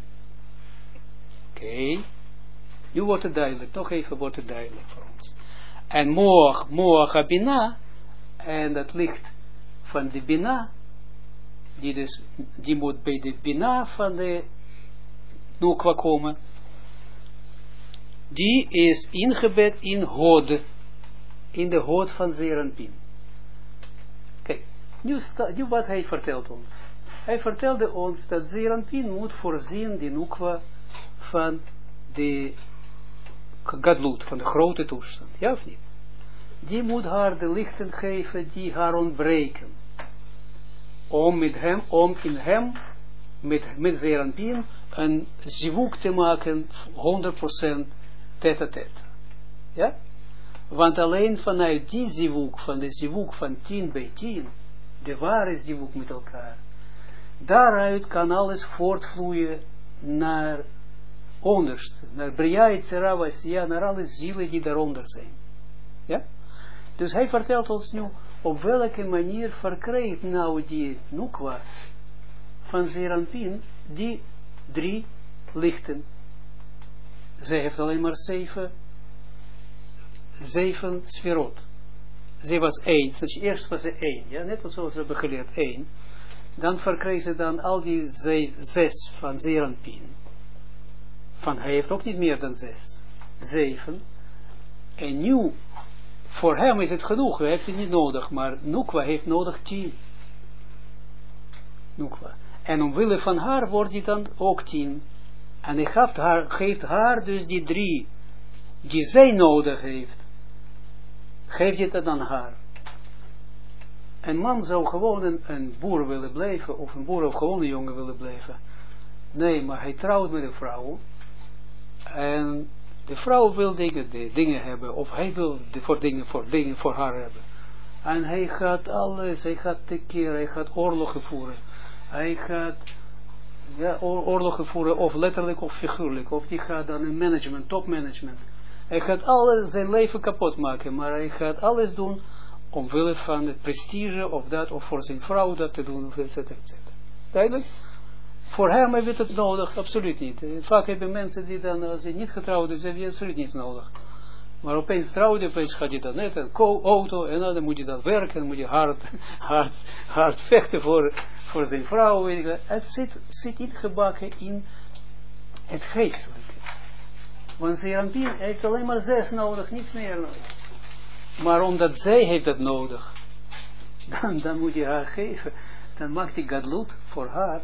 Speaker 1: Oké. Nu wordt het duidelijk, nog even wordt het duidelijk voor ons. En Moach Bina, en dat licht van de Bina, die moet bij de Bina van de Nukwa komen, die is ingebed in Hod, in de Hod van Zeeranpin. Kijk, nu wat hij vertelt ons. Hij vertelde ons dat Zeeranpin moet voorzien die Nukwa van de Gadlut, van de grote toestand, ja of niet? Die moet haar de lichten geven die haar ontbreken. Om in hem, met Zeeranpin, een zivuk te maken, 100% tête-à-tête. Ja? Want alleen vanuit die zivuk, van de zivuk van 10 bij 10, de ware zivuk met elkaar, daaruit kan alles voortvloeien naar onderste, naar Bria, Etzera, Vasya, naar alle zielen die daaronder zijn. Ja? Dus hij vertelt ons nu, op welke manier verkrijgt nou die Nukwa van Zeeranpin die 3 lichten. Zij heeft alleen maar 7 sferot. Zij was 1, dus eerst was ze 1, ja, net zoals we hebben geleerd, 1. Dan verkrijgt ze dan al die 6 van Zeeranpin. Van hij heeft ook niet meer dan 6. 7. En nu, voor hem is het genoeg, hij heeft het niet nodig, maar Nukwa heeft nodig 10. Nukwa. En omwille van haar wordt die dan ook 10. En hij geeft haar dus die 3, die zij nodig heeft, geeft je dat aan haar. Een man zou gewoon een boer willen blijven, of een boer of gewoon een jongen willen blijven. Nee, maar hij trouwt met een vrouw. En de vrouw wil dingen hebben, of hij wil dingen voor haar hebben. En hij gaat alles, hij gaat tekeer, hij gaat oorlogen voeren. Hij gaat oorlogen voeren, of letterlijk of figuurlijk. Of die gaat dan een management, topmanagement. Hij gaat alles zijn leven kapot maken, maar hij gaat alles doen omwille van het prestige of dat, of voor zijn vrouw dat te doen, of et cetera, et cetera. Duidelijk? Voor hem heeft het nodig, absoluut niet. Vaak hebben mensen die dan, als ze niet getrouwd is, hebben je absoluut niet nodig. Maar opeens trouwt, opeens gaat je dan net een auto, en dan moet je dan werken, dan moet je hard vechten voor zijn vrouw. Het zit ingebakken in het geestelijke. Want Zeeranpin heeft alleen maar 6 nodig, niets meer nodig. Maar omdat zij heeft dat nodig, dan moet je haar geven. Dan maakt die gadlut voor haar.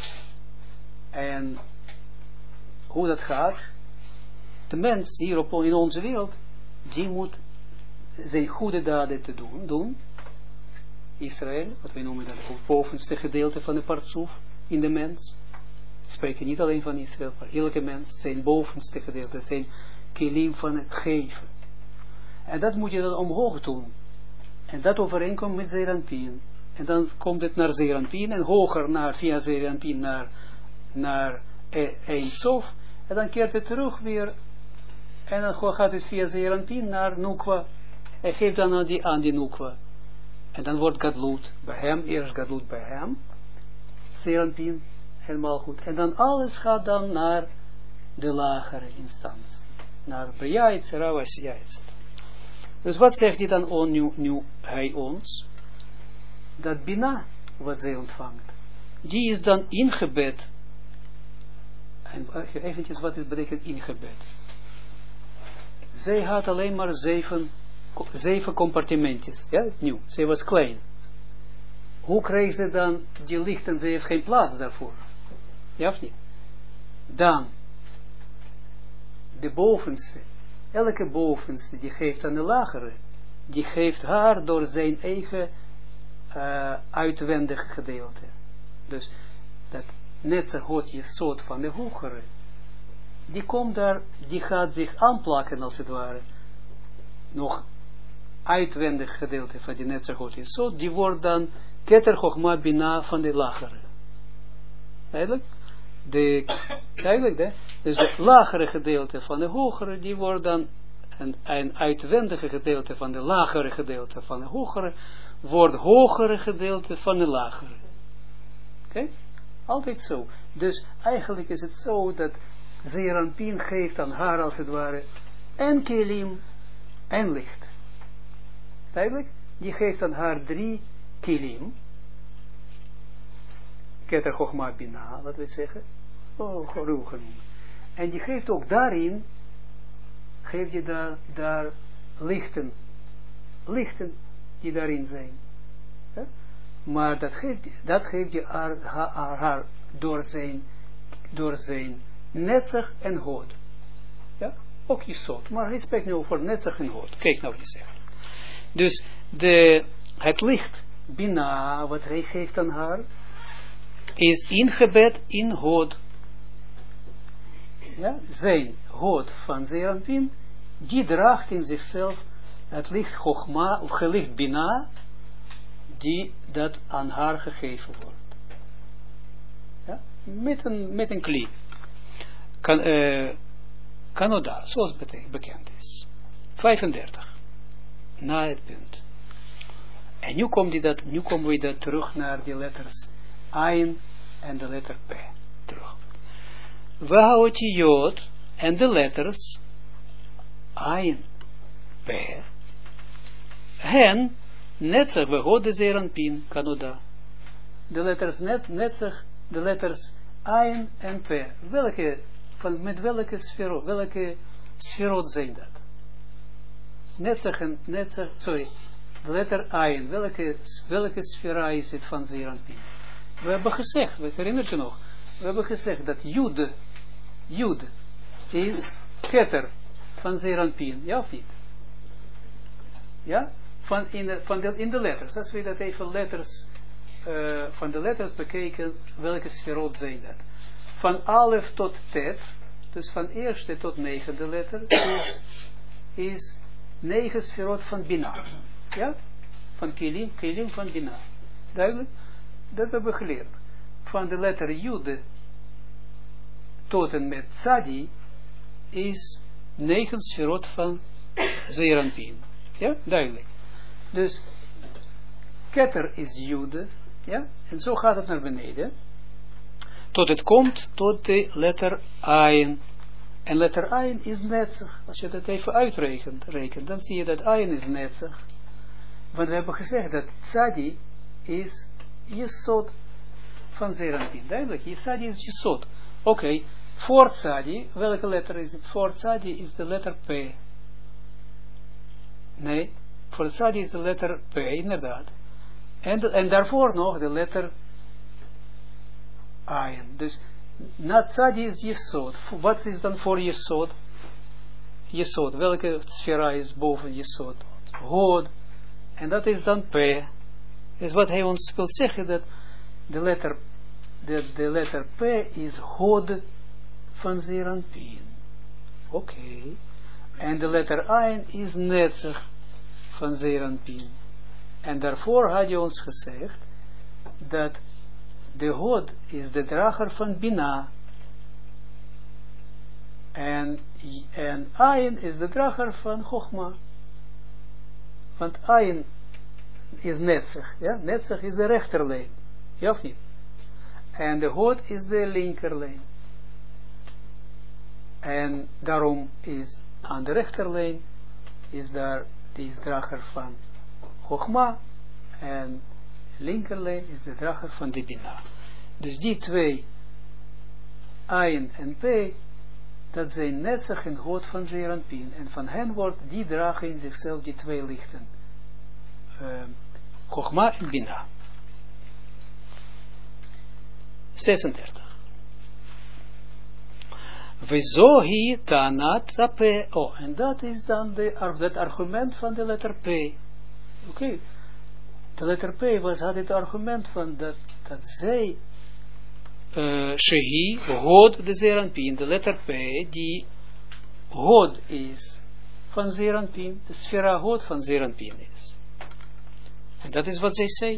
Speaker 1: En hoe dat gaat, de mens hier in onze wereld, die moet zijn goede daden te doen. Israël, wat wij noemen dat het bovenste gedeelte van de partsoef in de mens. We spreken niet alleen van Israël, maar elke mens, zijn bovenste gedeelte, zijn kilim van het geven. En dat moet je dan omhoog doen. En dat overeenkomt met Zeranpien. En dan komt het naar Zeranpien en hoger via Zeranpien naar Ein Sof. En dan keert het terug weer. En dan gaat het via Zeranpien naar Nukwa. Hij geeft dan aan die Nukwa. En dan wordt Gadlut bij hem. Eerst Gadlut bij hem. Zeranpien. Helemaal goed. En dan alles gaat dan naar de lagere instantie. Naar Bria, Yetzira, Asiya, etc. Dus wat zegt hij dan nu hij ons? Dat Bina, wat zij ontvangt, die is dan ingebed. En eventjes, wat betekent ingebed? Zij had alleen maar 7 compartimentjes. Ja, nieuw. Zij was klein. Hoe kreeg ze dan die licht en ze heeft geen plaats daarvoor? Ja of niet? Dan, de bovenste. Elke bovenste die geeft aan de lagere. Die geeft haar door zijn eigen uitwendige gedeelte. Dus dat netzachot jesod van de hogere. Die komt daar, die gaat zich aanplakken als het ware. Nog uitwendig gedeelte van die netzachot jesod. Die wordt dan keter chochma bina van de lagere. Duidelijk? Duidelijk, hè? Dus het lagere gedeelte van de hogere, die wordt dan een uitwendige gedeelte van de lagere gedeelte van de hogere, wordt hogere gedeelte van de lagere. Oké? Altijd zo. Dus eigenlijk is het zo dat Zeranpien geeft aan haar als het ware en kilim en licht. Duidelijk? Die geeft aan haar 3 kilim. Keter Chochma Bina, laten we zeggen. Oh, genoeg. En die geeft ook daarin, geef je daar lichten die daarin zijn. Ja? Maar dat geeft je haar door zijn netzach en hod. Ja? Ook je zot. Maar hij spreekt nu over netzach en hod. Kijk nou wat je zegt. Dus het licht, Bina, wat hij geeft aan haar, is ingebed in hod. Ja, zijn hod van Zeranpien, die draagt in zichzelf het licht Chochma, of gelicht Bina, die dat aan haar gegeven wordt. Ja, met een kli. Kanoda, zoals bekend is. 35. Na het punt. En nu komen we dat terug naar die letters Ayin en de letter P. Terug. Wahaotiyot en de letters Ayin, P. Hen, netzach, wehod de Zeranpien, Kanoda. De letters netzach, de letters Ayin en P. Met welke sferot zijn dat? Netzach en netzach, sorry. De letter Ayin, welke sfera is het van Zeranpien? We hebben gezegd, herinner je nog? We hebben gezegd dat Jud is keter van Zeranpien, ja of niet? Ja? In de letters. Als we dat even van de letters bekijken, welke sferot zijn dat? Van Alef tot Tet, dus van eerste tot 9e letter, is 9 sferot van Bina. Ja? Van Kilim van Bina. Duidelijk? Dat hebben we geleerd. Van de letter Jude tot en met Tzadi is 9 sferot van Zeranpien. Ja, duidelijk. Dus Keter is Jude. Ja, en zo gaat het naar beneden. Tot het komt tot de letter Ayin. En letter Ayin is netzach. Als je dat even uitrekent, dan zie je dat Ayin is netzach. Want we hebben gezegd dat Tzadi is Jesod van Zeranpien. Duidelijk, Tzadi is Jesod. Oké, voor Tzadi, welke letter is het? Voor Tzadi is de letter P. Nee, voor Tzadi is de letter P, inderdaad. En daarvoor nog de letter Ayin. Dus na Tzadi is Yesod. Wat is dan voor Yesod? Yesod. Welke sfera is boven Yesod? Hod. En dat is dan P. Dus wat hij ons wil zeggen, dat de letter P is Hod van Zeranpin. Oké. En de letter Ayin is Netzach van Zeranpin. En daarvoor had je ons gezegd dat de Hod is de drager van Bina. En Ayin is de drager van Chochma. Want Ayin is Netzach. Ja? Netzach is de rechterlijn. Ja of niet? En de Hod is de linkerlijn. En daarom is aan de rechterlijn is daar die drager van Chochma. En linkerlijn is de drager van de Bina. Dus die twee, Ayin en P, dat zijn Netzach en Hod van Zeranpin. En van hen wordt die dragen in zichzelf die twee lichten. Chochma en Bina. 36. Vezohi tanat P. Oh, en dat is dan het argument van de letter P. Oké. De letter P had het argument van dat zij Shehi, Hod de Zeranpin, de letter P, die Hod is van Zeranpin, de sfera Hod van Zeranpin is. En dat is wat zij zei.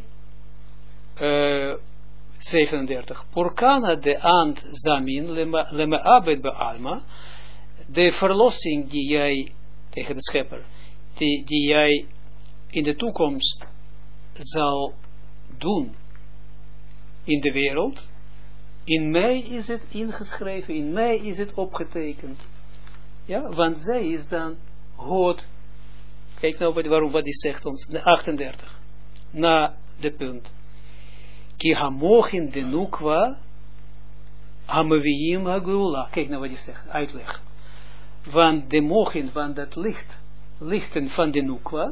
Speaker 1: 37. Purkana de ant zamin leme abed be alma, de verlossing die jij, tegen de schepper, die jij in de toekomst zal doen in de wereld, in mij is het ingeschreven, in mij is het opgetekend. Ja, want zij is dan Hod. Kijk nou wat die zegt ons, 38. Na de punt. Ki hamochin de nukwa hamaviim hagula. Kijk nou wat die zegt, uitleg. Want de mochin, van dat lichten van de nukwa,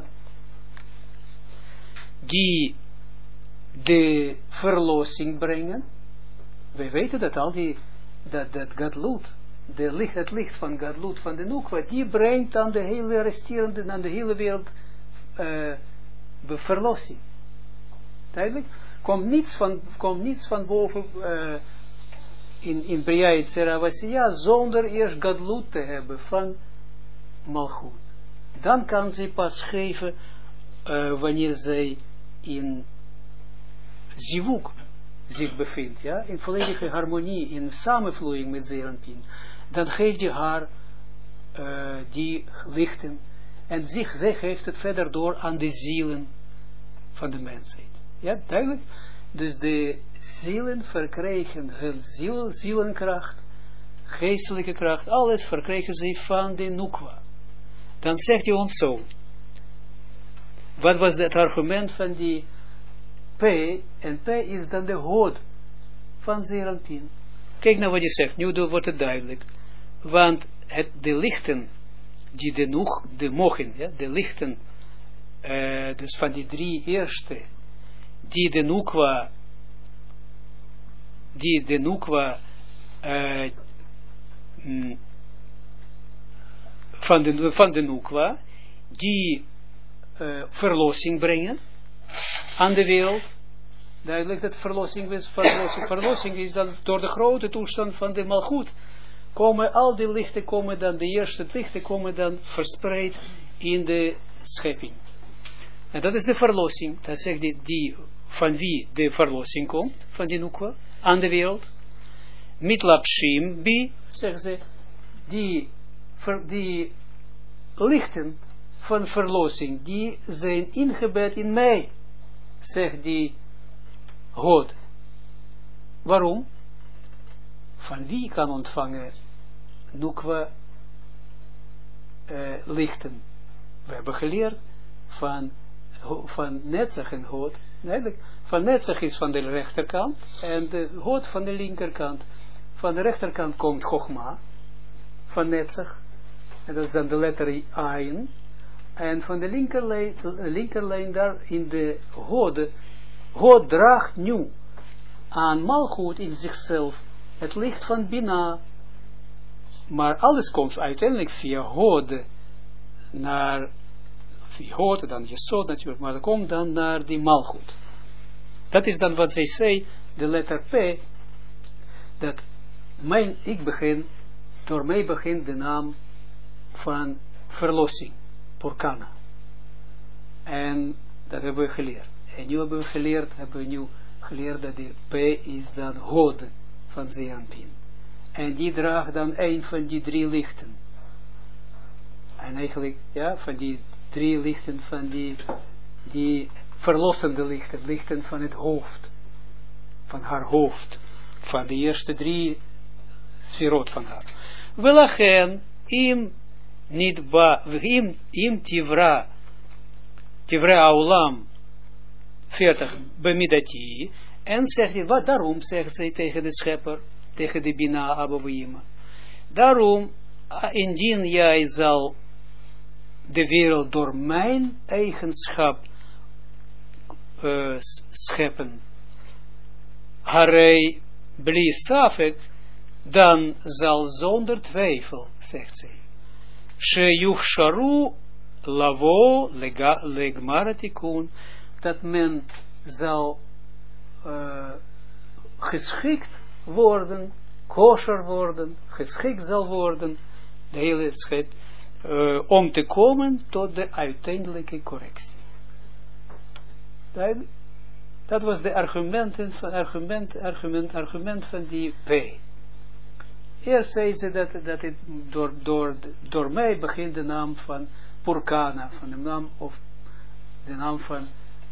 Speaker 1: die de verlossing brengen. Wij weten dat al dat Gadlut, het licht van Gadlut, van de Nukwa, die brengt aan de hele resterende, aan de hele wereld verlossing. Duidelijk? Komt niets van boven in Bria Yetzira Vasiya zonder eerst Gadlut te hebben van Malchut. Dan kan ze pas geven wanneer zij in Zivuk zich bevindt, ja, in volledige harmonie, in samenvloeiing met Zeranpin, dan geeft hij haar die lichten en zij geeft het verder door aan de zielen van de mensheid. Ja, duidelijk? Dus de zielen verkrijgen hun zielenkracht, geestelijke kracht, alles verkrijgen ze van de Nukwa. Dan zegt hij ons zo. Wat was het argument van die P, en P is dan de Hod van Zeranpin. Kijk nou wat je zegt, nu wordt het duidelijk. Want de lichten, die de mochen, ja, de lichten, dus van die drie eerste, die de Nukwa van de Nukwa, die verlossing brengen aan de wereld. Duidelijk dat verlossing is dan door de grote toestand van de Malchut. Komen al die lichten, de eerste lichten komen dan verspreid in de schepping. En dat is de verlossing. Dat zegt die van wie de verlossing komt, van die Nukwa, aan de wereld. Mitlapshim bi, zeggen ze, die lichten van verlossing, die zijn ingebed in mij, zegt die God. Waarom? Van wie kan ontvangen Nukwa lichten? We hebben geleerd van Netzach en God. Van Netzach is van de rechterkant en de God van de linkerkant. Van de rechterkant komt Chochma van Netzach. En dat is dan de letter Ayin. En van de linkerlijn daar in de God draagt nu aan Malchut in zichzelf het licht van Bina. Maar alles komt uiteindelijk via God naar, via God, dan Jesod natuurlijk, maar dat komt dan naar die Malchut. Dat is dan wat zij zei, de letter P, dat door mij begint de naam van verlossing, Purkana. En dat hebben we geleerd. En nu hebben we geleerd dat de P is dan God van Zeranpin. En die draagt dan een van die 3 lichten. En eigenlijk, ja, van die 3 lichten van die verlossende lichten van het hoofd. Van haar hoofd. Van de eerste 3 sferot van haar. Welachen, im tivra aulam 40 bemidati. En zegt hij, wat daarom zegt zij tegen de schepper, tegen de Bina Abouima. Daarom, indien jij zal de wereld door mijn eigenschap scheppen, harei bli safek, dan zal zonder twijfel, zegt zij, sheyuchsharu lavo legmaratikun, dat men zal geschikt worden, kosher worden, geschikt zal worden, de hele schep, om te komen tot de uiteindelijke correctie. Dat was de argument van die P. Eerst zei ze dat het door mij begint de naam van Purkana, van de naam of de naam van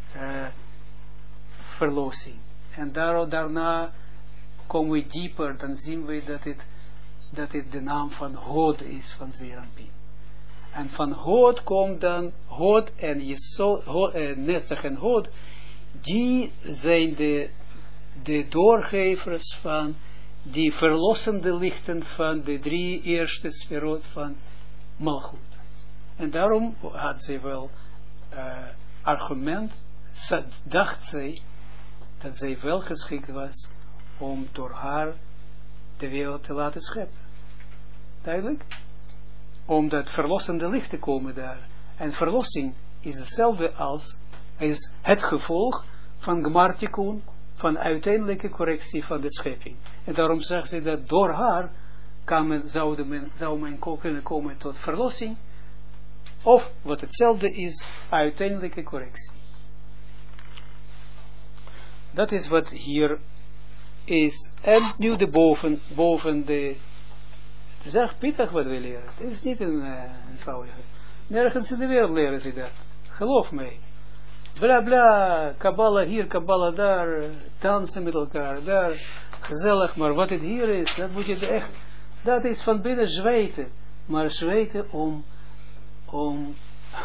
Speaker 1: verlossing. En daarna komen we dieper, dan zien we dat het de naam van God is, van Zeranpin. En van God komt dan God en Netzach en God, die zijn de doorgevers van die verlossende lichten van de 3 eerste sferot van Malchut. En daarom had zij wel argument, dacht zij, dat zij wel geschikt was om door haar de wereld te laten scheppen. Duidelijk? Omdat verlossende lichten komen daar. En verlossing is hetzelfde als, is het gevolg van Gmartikun, van uiteindelijke correctie van de schepping. En daarom zegt ze dat door haar zou men kunnen komen tot verlossing, of wat hetzelfde is, uiteindelijke correctie. Dat is wat hier is. En nu de boven de... Het is echt pittig wat we leren. Het is niet een eenvoudige. Nergens in de wereld leren ze dat. Geloof mij. Bla bla, Kabbalah hier, Kabbalah daar, dansen met elkaar, daar, gezellig. Maar wat het hier is, dat moet je echt... Dat is van binnen zweten. Maar zweten om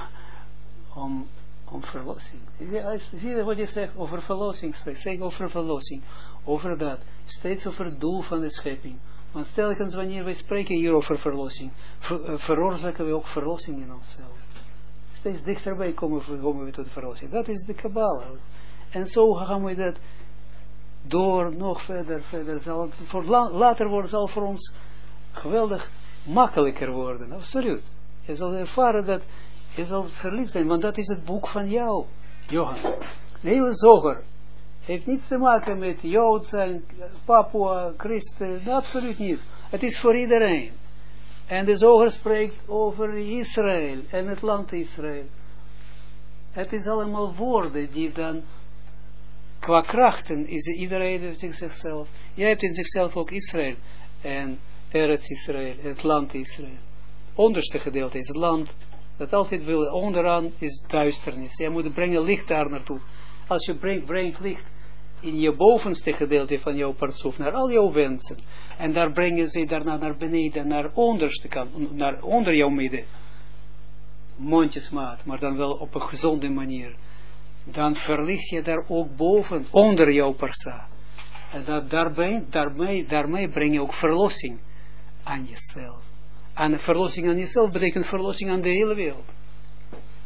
Speaker 1: verlossing. Zie je wat je zegt over verlossing? Zeg over verlossing. Over dat. Steeds over het doel van de schepping. Want telkens wanneer wij spreken hier over verlossing, veroorzaken we ook verlossing in onszelf. Steeds dichterbij komen we tot verlossing. Dat is de Kabbalah. En zo gaan we dat door nog verder. Later zal voor ons geweldig makkelijker worden. Absoluut. Je zal ervaren dat je zal verliefd zijn, want dat is het boek van jou, Johan. De hele zoger heeft niets te maken met Jood zijn, Papua, Christen, absoluut niet. Het is voor iedereen. En de zoger spreekt over Israël en het land Israël. Het is allemaal woorden die dan, qua krachten, is iedereen heeft in zichzelf. Jij hebt in zichzelf ook Israël en Eretz Israël, het land Israël. Onderste gedeelte is het land, dat altijd wil, onderaan is duisternis. Jij moet brengen licht daar naartoe. Als je brengt licht in je bovenste gedeelte van jouw partsoef, naar al jouw wensen, en daar brengen ze daarna naar beneden, naar onderste kant, naar onder jouw midden, mondjesmaat, maar dan wel op een gezonde manier, dan verlicht je daar ook boven, onder jouw parsa. En daarmee breng je ook verlossing aan jezelf. En verlossing aan jezelf betekent verlossing aan de hele wereld.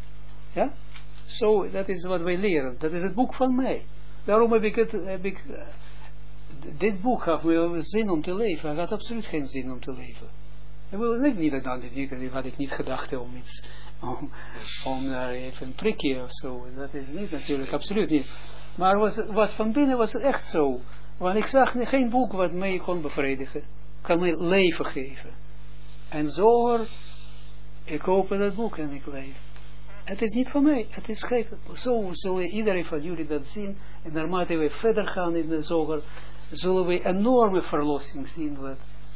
Speaker 1: Ja? Zo, dat is wat wij leren. Dat is het boek van mij. Daarom heb ik dit boek gaf me zin om te leven. Hij had absoluut geen zin om te leven. Ik had ik niet gedacht om iets, om daar even een prikje of zo. Dat is niet natuurlijk, absoluut niet. Maar was van binnen was het echt zo. Want ik zag geen boek wat mij kon bevredigen. Kan mij leven geven. En zo, ik open dat boek en ik leef. Het is niet van mij. Het is gegeven. Zo zullen iedereen van jullie dat zien. En naarmate we verder gaan in de zoger, zullen we enorme verlossing zien wat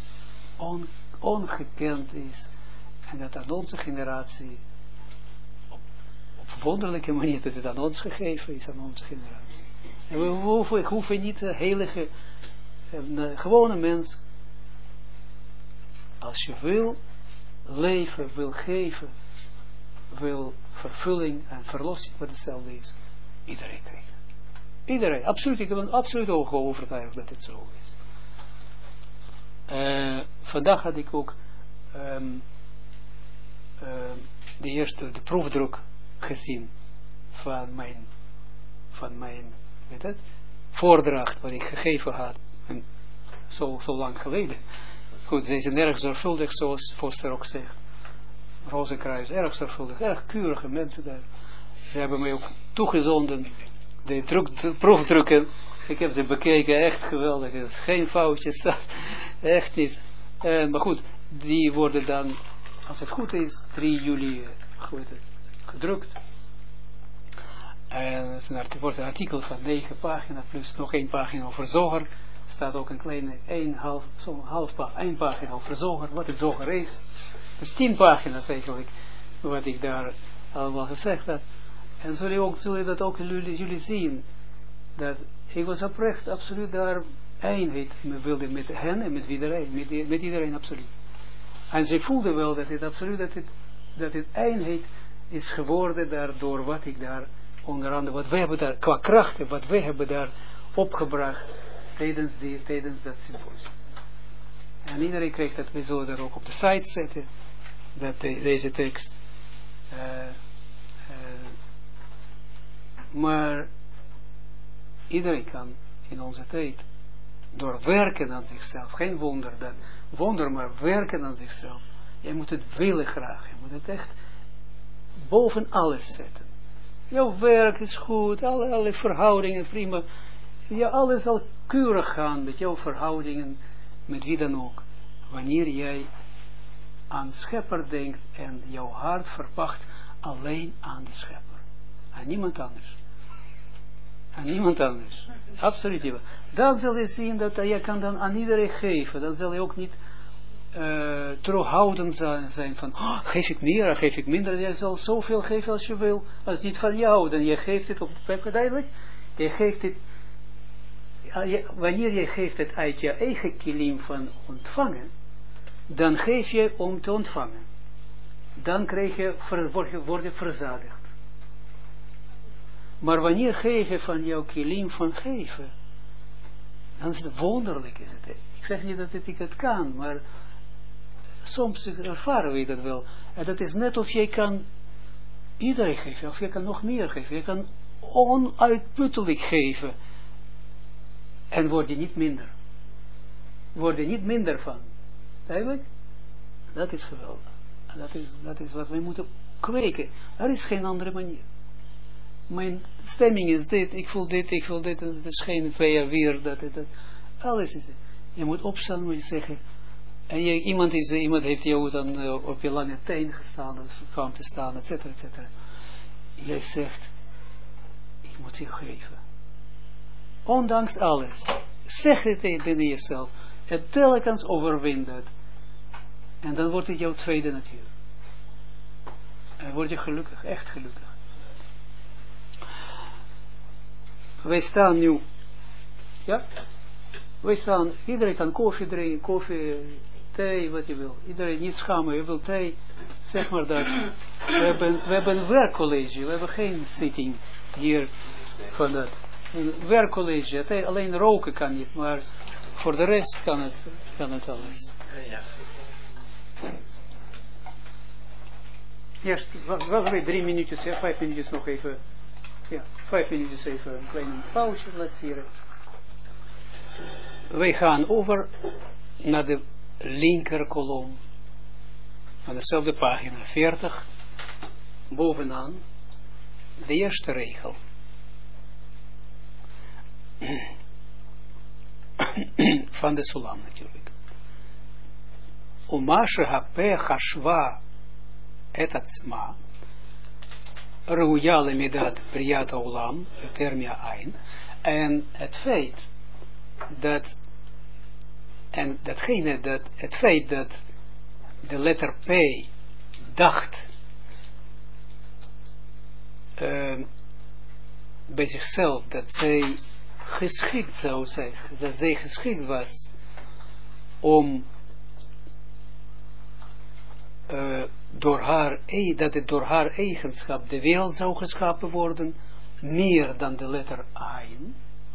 Speaker 1: ongekend is. En dat aan onze generatie op wonderlijke manier dat het aan ons gegeven is, aan onze generatie. En we hoeven niet de heilige, gewone mens, als je wil leven, wil geven, wil vervulling en verlossing, wat hetzelfde is, iedereen krijgt. Iedereen, absoluut, ik ben absoluut overtuigd dat het zo is. Vandaag had ik ook de proefdruk gezien van mijn weet het, voordracht wat ik gegeven had zo lang geleden. Goed, ze zijn erg zorgvuldig, zoals Foster ook zegt. Rozenkruis, erg zorgvuldig, erg keurige mensen daar. Ze hebben mij ook toegezonden, de proefdrukken. Ik heb ze bekeken, echt geweldig. Er is geen foutjes, echt niets. Maar goed, die worden dan, als het goed is, 3 juli gedrukt. En het wordt een artikel van 9 pagina's, plus nog 1 pagina over zoger. Staat ook een kleine 1 pagina over zoger, wat het zoger is. Dus 10 pagina's eigenlijk, wat ik daar allemaal gezegd had. En zullen dat ook jullie zien, dat ik was oprecht absoluut daar eenheid wilde met hen en met iedereen, met iedereen absoluut. En ze voelden wel dat het absoluut, dat het eenheid is geworden daardoor wat ik daar, onder andere, wat wij hebben daar, qua krachten, wat wij hebben daar opgebracht tijdens dat symposium. En iedereen kreeg dat, we zullen daar ook op de site zetten, dat deze tekst. Maar iedereen kan in onze tijd door werken aan zichzelf, geen wonder, maar werken aan zichzelf. Je moet het willen graag, je moet het echt boven alles zetten. Jouw werk is goed, alle verhoudingen prima. Ja, alles zal keurig gaan met jouw verhoudingen, met wie dan ook. Wanneer jij aan schepper denkt en jouw hart verpacht alleen aan de schepper. Aan niemand anders. Aan niemand anders. Absoluut niet. Dan zal je zien dat je kan dan aan iedereen geven. Dan zal je ook niet terughoudend zijn van, geef ik meer, geef ik minder. Je zal zoveel geven als je wil. Als het niet van jou, dan je geeft het op duidelijk. Je geeft het, wanneer je geeft het uit je eigen kilim van ontvangen, dan geef je om te ontvangen. Dan word je verzadigd. Maar wanneer geef je van jouw kilim van geven, dan is het wonderlijk. Is het. Ik zeg niet dat ik het kan, maar soms ervaren we dat wel. En dat is net of jij kan iedereen geven, of je kan nog meer geven. Je kan onuitputtelijk geven. En word je niet minder. Word je niet minder van. Eigenlijk? Dat is geweldig. Dat is wat wij moeten kweken. Er is geen andere manier. Mijn stemming is dit, ik voel dit, het is geen weer, dat. Alles is het. Je moet opstaan, moet je zeggen. En iemand heeft jou dan op je lange teen gestaan, of kwam te staan, et cetera, et cetera. Jij zegt, ik moet je geven. Ondanks alles. Zeg het binnen jezelf. En telkens overwin dat. En dan wordt het jouw tweede natuur. En word je gelukkig, echt gelukkig. Wij staan nu, ja, wij staan, iedereen kan koffie drinken, koffie, thee, wat je wil. Iedereen niet schamen, je wil thee, zeg maar dat. We hebben een werkcollege, we hebben geen zitting hier van dat. Een werkcollege, alleen roken kan niet, maar voor de rest kan het alles. Eerst, wacht 3 minuutjes, 5 minuutjes nog even. Ja, 5 minuutjes even een kleine pauze laten. Wij gaan over naar de linker kolom. Aan dezelfde pagina 40. Bovenaan. De eerste regel. Van de Sulam natuurlijk. Uma shehape chashva et atzma Reuya lemidat priyat olam termia ein. En het feit dat het feit dat de letter P dacht bij zichzelf dat zij geschikt zou zijn, dat zij geschikt was om dat het door haar eigenschap de wereld zou geschapen worden, meer dan de letter Ayin.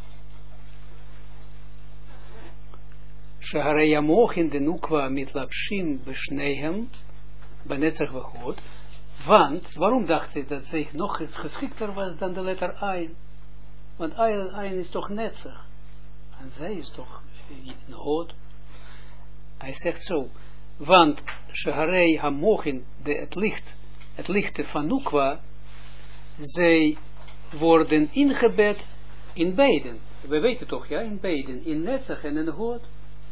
Speaker 1: Shaharaya mochin de nukwa mitlapshim b'shnehem benetzach v'chod. Want, waarom dacht ze dat zij nog geschikter was dan de letter Ayin? Want Ayin is toch netzach. En zij is toch een hod. Hij zegt zo. Want Shaharei Hamochin, het lichte van Nukwa, zij worden ingebed in beiden. We weten toch, ja, in beiden, in Netzach en in Hod.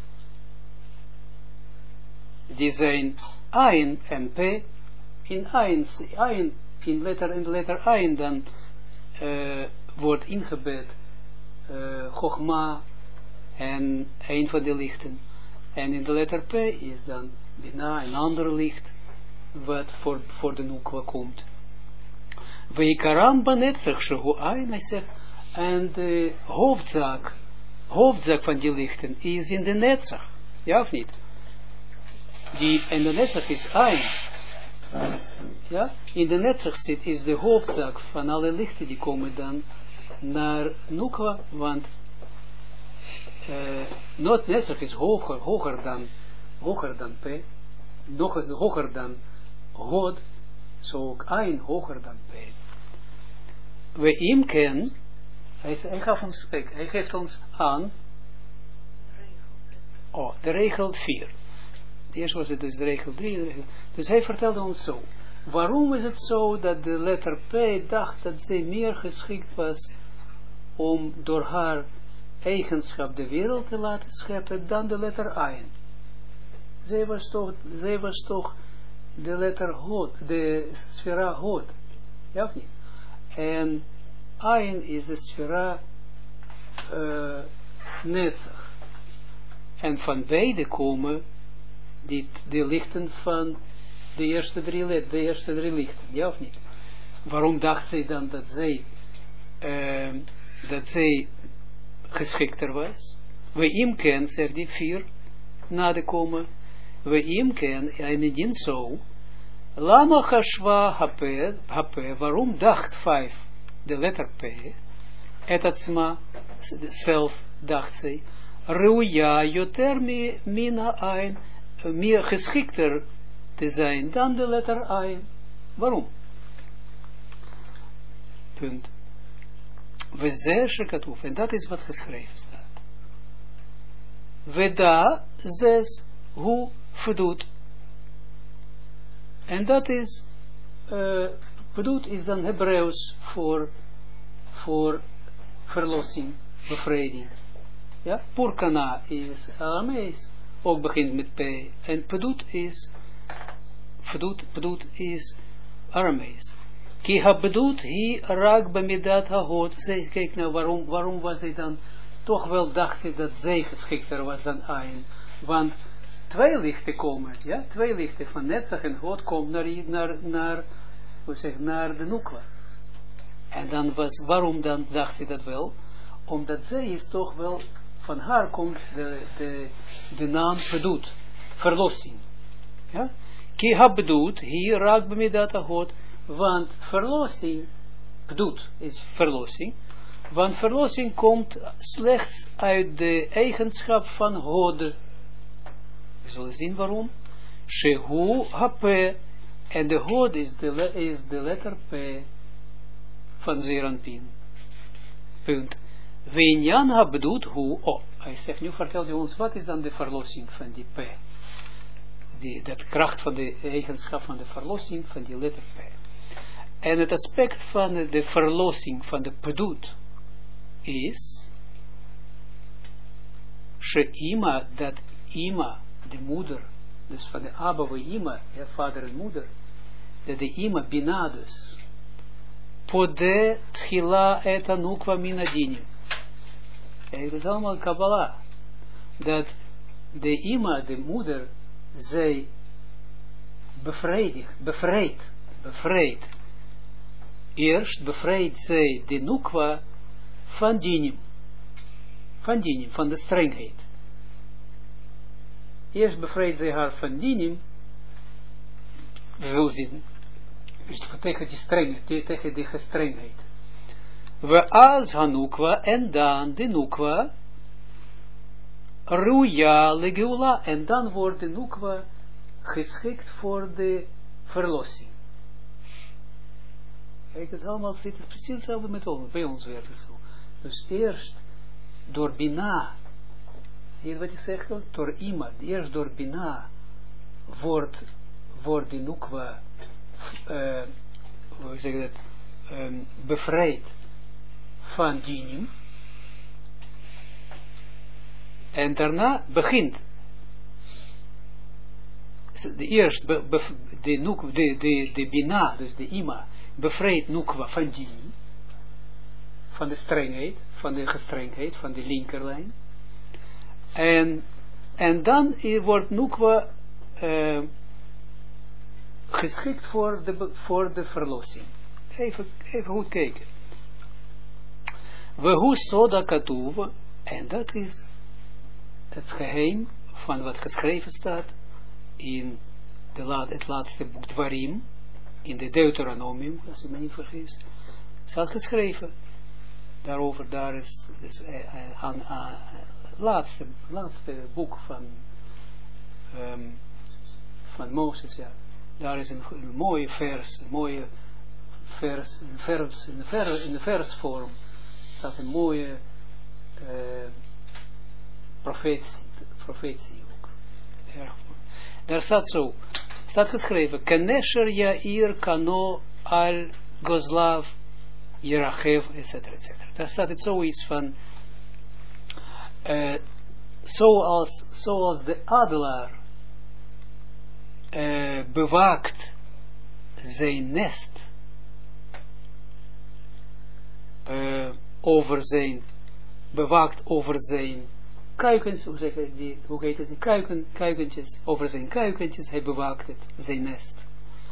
Speaker 1: Die zijn Ayin en P. In Ayin, in de letter Ayin dan wordt ingebed Chochma en een van de lichten. En in de letter P is dan Bina, een ander licht, wat voor de Nukwa komt. Veikaram banetzach shehu Ayin, hij zegt, en de hoofdzaak van die lichten is in de Netzach. Ja of niet? En de Netzach is Ayin. Ja? In de Netzach zit is de hoofdzaak van alle lichten die komen dan naar Nukwa, want Netzach is hoger dan P, hoger dan Hod, zo ook Ayin hoger dan P. We imken, hij geeft ons aan, de regel 4. Eerst was het dus de regel 3. Dus hij vertelde ons zo. Waarom is het zo dat de letter P dacht dat zij meer geschikt was om door haar eigenschap de wereld te laten scheppen dan de letter Ayin? Zij was toch de letter Hod, de sfera Hod. Ja of niet? En Ayin is de sfera Netzach. En van beide komen de lichten van de eerste drie lichten, ja of niet? Waarom dacht zij dan dat zij geschikter was? We imken, zegt die 4, na de komen, we imken, en indien zo, lama chashva hape, waarom dacht 5, de letter P, et atzma, zelf dacht zij, reuya yoter mina ein, meer geschikter te zijn dan de letter Ayin. Waarom? Punt. We zeshe katuf, en dat is wat geschreven staat. Veda 6, hoe verdoet. En dat is, verdoet is dan Hebreeuws voor verlossing, bevrijding. Ja, Purkana is Aramees, ook begint met P. En Pedut is Aramees. Ki habedut hi rak bamidat hahod. Kijk nou, waarom was hij dan, toch wel dacht hij dat zij geschikter was dan Ayin. Want 2 lichten komen, ja, 2 lichten van Netzach en Hod komen naar de Nukwa. En dan waarom dan dacht hij dat wel? Omdat zij is toch wel, van haar komt de naam Pedut, verlossing. Ja? Ki habedut, hier raak bemidat hahod, want verlossing, Pedut is verlossing, want verlossing komt slechts uit de eigenschap van Hod. We zullen zien waarom. Shehu hape, En de Hod is de letter P van Zeranpin. Punt. Weinyan habdoet hoe, hij zegt, nu vertelt hij ons, wat is dan de verlossing van die P? Dat kracht van de eigenschap van de verlossing van die letter P. En het aspect van de verlossing van de Pdoet is, Sheima, dat Ima, de moeder, dus van de Abba wa Ima, vader en moeder, dat de Ima Bina dus, Pode Tchila et Anukwa Minadinim. Het is allemaal Kabbalah. Dat de Ima, de moeder, zij bevrijdt. Eerst bevrijdt zij de Nukwa van Dinim. Van de strengheid. Eerst bevrijdt zij haar van Dinim, we zullen zien. Dus tegen die strengheid, tegen die gestrengheid. We als Hanukwa en dan de Nukwa Ruya legeula en dan wordt de Nukwa geschikt voor de verlossing. Kijk, het is allemaal zit het precies hetzelfde met ons. Bij ons werkt het zo. Dus eerst door Bina, zie je wat ik zeg? Door Ima, eerst door Bina wordt de Nukwa hoe zeg je dat, bevrijd van Dinim. En daarna begint de eerste de Bina, dus de Ima, bevrijdt Nukwa van Dinim, van de strengheid, van de gestrengheid, van de linkerlijn. En dan wordt Nukwa geschikt voor de verlossing. Even goed kijken. We hoe soda katuv, en dat is het geheim van wat geschreven staat in het laatste boek Dwarim, in de Deuteronomium, als ik me niet vergis, staat geschreven. Daarover, daar is dus, laatste boek van Mozes, ja. Daar is een mooie vers, in de versvorm staat een mooie profetie ook. Daar staat zo, staat geschreven, Kenesher Yair Kano al Gozlav Yerachev, etc. etc. Daar staat het zoiets van, zoals de adelaar bewaakt zijn nest bewaakt over zijn kuikens, hoe heet het, kuikentjes, over zijn kuikentjes, hij bewaakt het, zijn nest.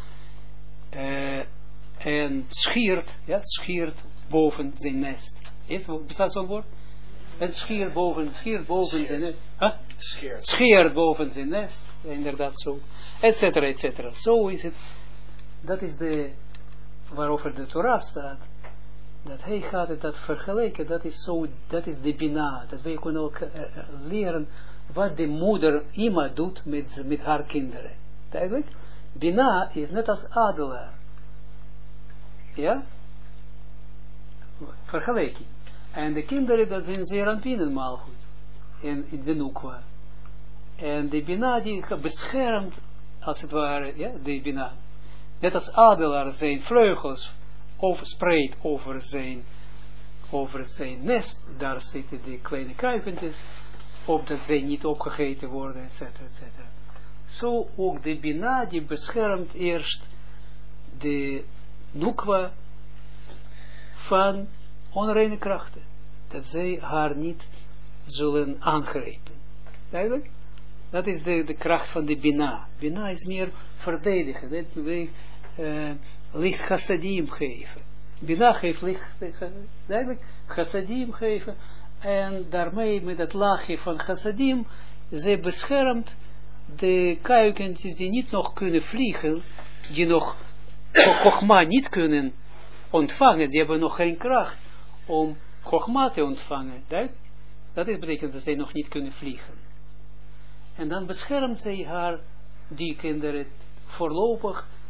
Speaker 1: En schiert boven zijn nest. Bestaat zo'n woord? En schiert boven zijn nest. Scheert boven zijn nest. Inderdaad zo. Etcetera, etcetera. Zo is het. Dat is waarover de Torah staat. Dat hij gaat het dat vergelijken. Dat is de Bina. Dat wij kunnen ook leren wat de moeder Ima doet met haar kinderen. Duidelijk? Bina is net als adelaar. Ja? Vergelijking. En de kinderen, dat zijn Zeranpin en Malchut. In de Nukwa. En de Bina die beschermt, als het ware, ja, de Bina. Net als adelaar zijn vleugels spreidt over zijn nest. Daar zitten die kleine kuikentjes, opdat zij niet opgegeten worden, etc. etc. Zo ook de Bina die beschermt eerst de Nukwa van onreine krachten. Dat zij haar niet zullen aangrijpen. Duidelijk? Dat is de kracht van de Bina. Bina is meer verdedigen. Dat licht chassadim geven. Bina geeft licht, duidelijk, chassadim geven. En daarmee met het laagje van chassadim, zij beschermt de kuikentjes die niet nog kunnen vliegen, die nog Chogma niet kunnen ontvangen, die hebben nog geen kracht om Chogma te ontvangen. Dat betekent dat zij nog niet kunnen vliegen. En dan beschermt zij haar, die kinderen, voorlopig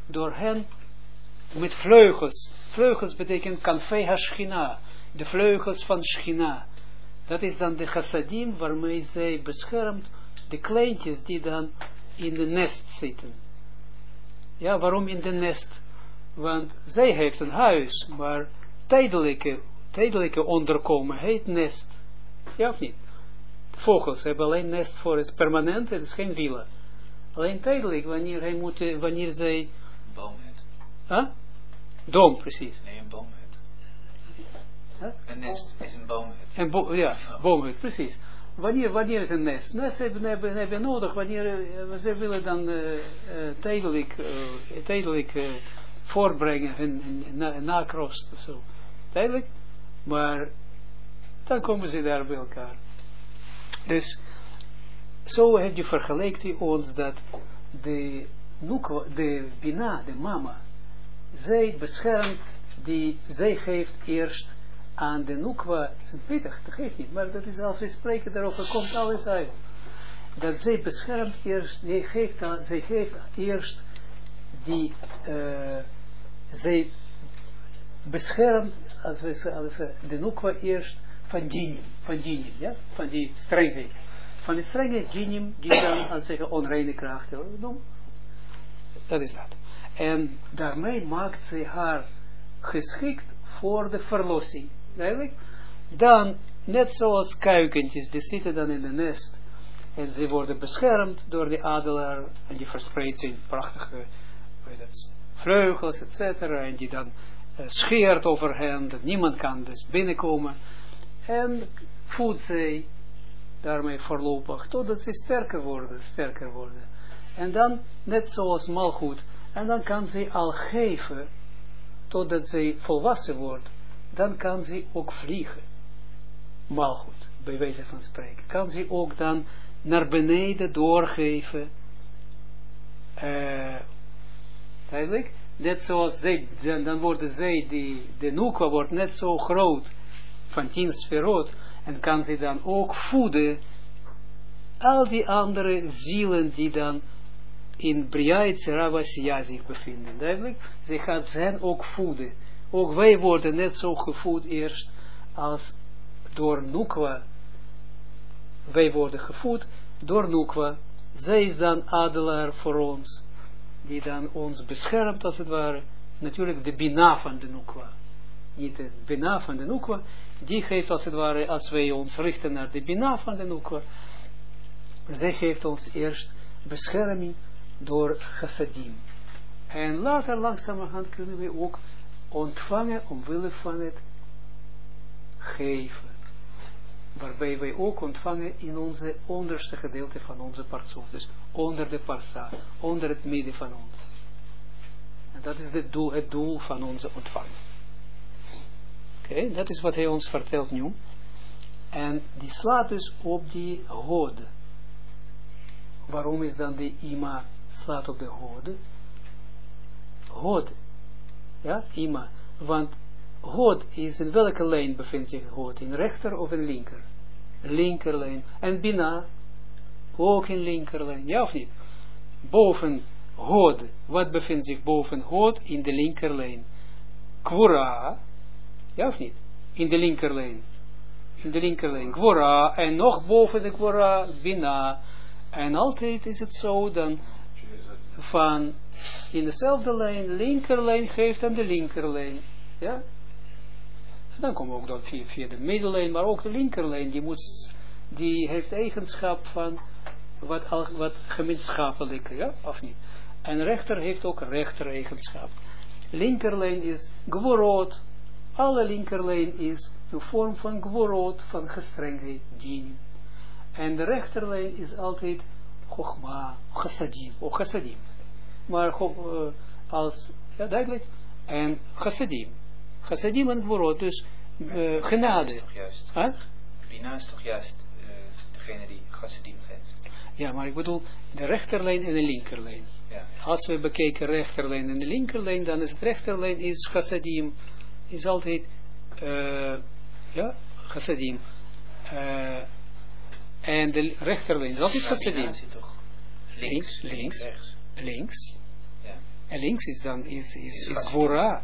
Speaker 1: door hen met vleugels. Vleugels betekent kanfei ha-shchina, de vleugels van Shchina. Dat is dan de chassadim waarmee zij beschermt de kleintjes die dan in de nest zitten. Ja, waarom in de nest? Want zij heeft een huis, maar tijdelijke onderkomen heet nest. Ja of niet? De vogels hebben alleen nest voor het permanent, het is geen villa. Alleen tijdelijk, wanneer zij...
Speaker 3: Boomhut.
Speaker 1: Huh? Dom, precies.
Speaker 3: Nee, een boomhut.
Speaker 1: Huh?
Speaker 3: Een nest is een boomhut.
Speaker 1: Boomhut, precies. Wanneer is een nest? Nest hebben nodig, wanneer ze willen dan tijdelijk voorbrengen, hun nakrost of zo. Tijdelijk, maar dan komen ze daar bij elkaar. Dus, zo heeft je vergelijkt hij ons dat de Bina, de mama, zij beschermt, zij geeft eerst aan de Nukwa, het is een pittig, dat geeft niet, maar dat is als we spreken daarover, komt alles uit. Dat zij beschermt eerst, zij geeft eerst zij beschermt, als de Nukwa eerst van dinim, ja, van die strengheid. Van de strengheid dinim, die dan, als zeggen, onreine krachten doen. Dat is dat. En daarmee maakt zij haar geschikt voor de verlossing. Duidelijk? Dan, net zoals kuikentjes, die zitten dan in de nest. En ze worden beschermd door de adelaar. En die verspreidt zijn prachtige vleugels, etc. En die dan scheert over hen. Dat niemand kan dus binnenkomen. En voedt zij daarmee voorlopig. Totdat ze sterker worden. En dan, net zoals malgoed. En dan kan ze al geven. Totdat ze volwassen wordt. Dan kan ze ook vliegen. Malgoed, bij wijze van spreken. Kan ze ook dan naar beneden doorgeven. Duidelijk? Net zoals dan worden zij, de Nukwa wordt net zo groot, van 10 sferot, en kan ze dan ook voeden, al die andere zielen die dan in Briait Seravasia zich bevinden. Duidelijk? Ze gaat hen ook voeden. Ook wij worden net zo gevoed eerst als door Nukwa. Wij worden gevoed door Nukwa. Zij is dan adelaar voor ons. Die dan ons beschermt als het ware. Natuurlijk de Bina van de Nukwa. Niet de Bina van de Nukwa. Die geeft als het ware, als wij ons richten naar de Bina van de Nukwa. Zij geeft ons eerst bescherming door chassadim. En later langzamerhand kunnen we ook ontvangen omwille van het geven. Waarbij wij ook ontvangen in onze onderste gedeelte van onze partsoef. Dus onder de parsa, onder het midden van ons. En dat is het doel van onze ontvanging. Oké, dat is wat hij ons vertelt nu. En die slaat dus op die hode. Waarom is dan de ima slaat op de hode? Hode. Ja, ima. Want hod is in welke lijn bevindt zich hod? In rechter of in linker? Linkerlijn. En bina ook in linkerlijn. Ja of niet? Boven hod. Wat bevindt zich boven hod? In de linkerlijn. Kwora. Ja of niet? In de linkerlijn. In de linkerlijn. Kwora. En nog boven de kwora. Bina. En altijd is het zo dan van in dezelfde lijn, linkerlijn geeft aan de linkerlijn. Ja? En dan komen we ook dan via de middellijn, maar ook de linkerlijn, die heeft eigenschap van wat gemeenschappelijk, ja, of niet? En rechter heeft ook rechter eigenschap. Linkerlijn is gvorot, alle linkerlijn is een vorm van gvorot, van gestrengheid, din. En de rechterlijn is altijd chogma, chassadim, of chassadim. Maar als, ja duidelijk, en chassadim. Chassadim en gvorot, dus genade.
Speaker 3: Is toch juist?
Speaker 1: Huh?
Speaker 3: Bina is toch juist degene die chassadim geeft?
Speaker 1: Ja, maar ik bedoel, de rechterlijn en de linkerlijn.
Speaker 3: Ja.
Speaker 1: Als we bekijken rechterlijn en de linkerlijn, dan is het rechterlijn is chassadim, is altijd, ja, chassadim. En de rechterlijn is altijd chassadim.
Speaker 3: Bina zit toch links, rechts.
Speaker 1: Links.
Speaker 3: Ja.
Speaker 1: En links is dan, is Gvora.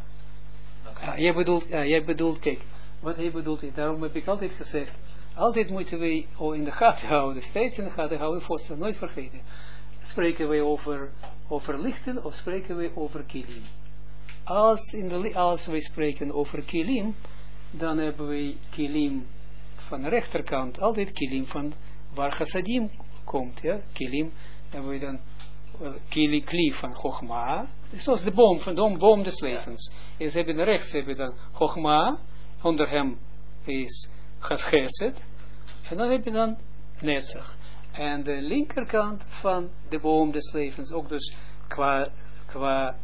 Speaker 1: Jij bedoelt, kijk, wat hij bedoelt, daarom heb ik altijd gezegd, altijd moeten we in de gaten houden, steeds in de gaten houden, voorstel, nooit vergeten. Spreken we over lichten of spreken we over kilim? Als wij spreken over kilim, dan hebben we kilim van de rechterkant, altijd kilim van waar chassadim komt, ja, kilim, hebben we dan kli van Chogma, zoals de boom des levens. En ze hebben rechts, ze hebben dan Chogma, onder hem is Chesed, en dan heb je dan Netzach. En de linkerkant van de boom des levens, ook dus qua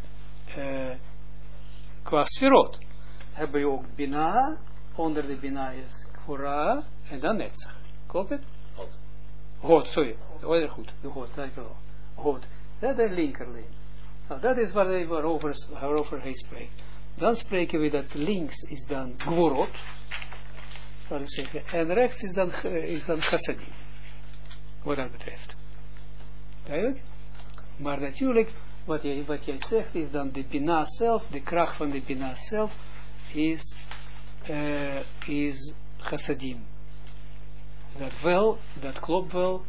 Speaker 1: sferot, hebben we ook Bina, onder de Bina is Gvora, en dan Netzach. Klopt het? God, sorry. Goed, God, dankjewel. God, dat is de linkerlijn. Nou, dat is waarover hij spreekt. Dan spreken we dat links is dan Gvorot, zal ik zeggen, en rechts is dan Chassadim. Wat dat betreft. Duidelijk? Maar natuurlijk, wat jij zegt, is dan de Bina zelf, de kracht van de Bina zelf, is Chassadim. Dat klopt wel.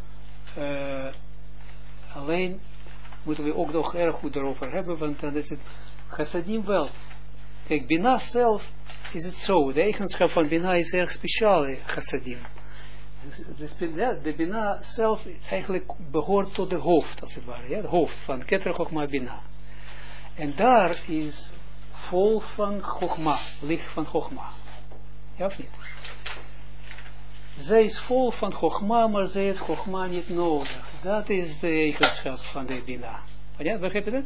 Speaker 1: Alleen moeten we ook nog erg goed erover hebben, want dan is het Chassadim wel. Kijk, Bina zelf is het zo. De eigenschap van Bina is erg speciaal, Chassadim. De Bina zelf eigenlijk behoort tot de hoofd, als het ware. Ja? De hoofd van Keter Chogma Bina. En daar is vol van Chogma, licht van Chogma. Ja of niet? Zij is vol van Chogma, maar zij heeft Chogma niet nodig. Dat is de eigenschap van de Bina. Ja, begrijp je dat?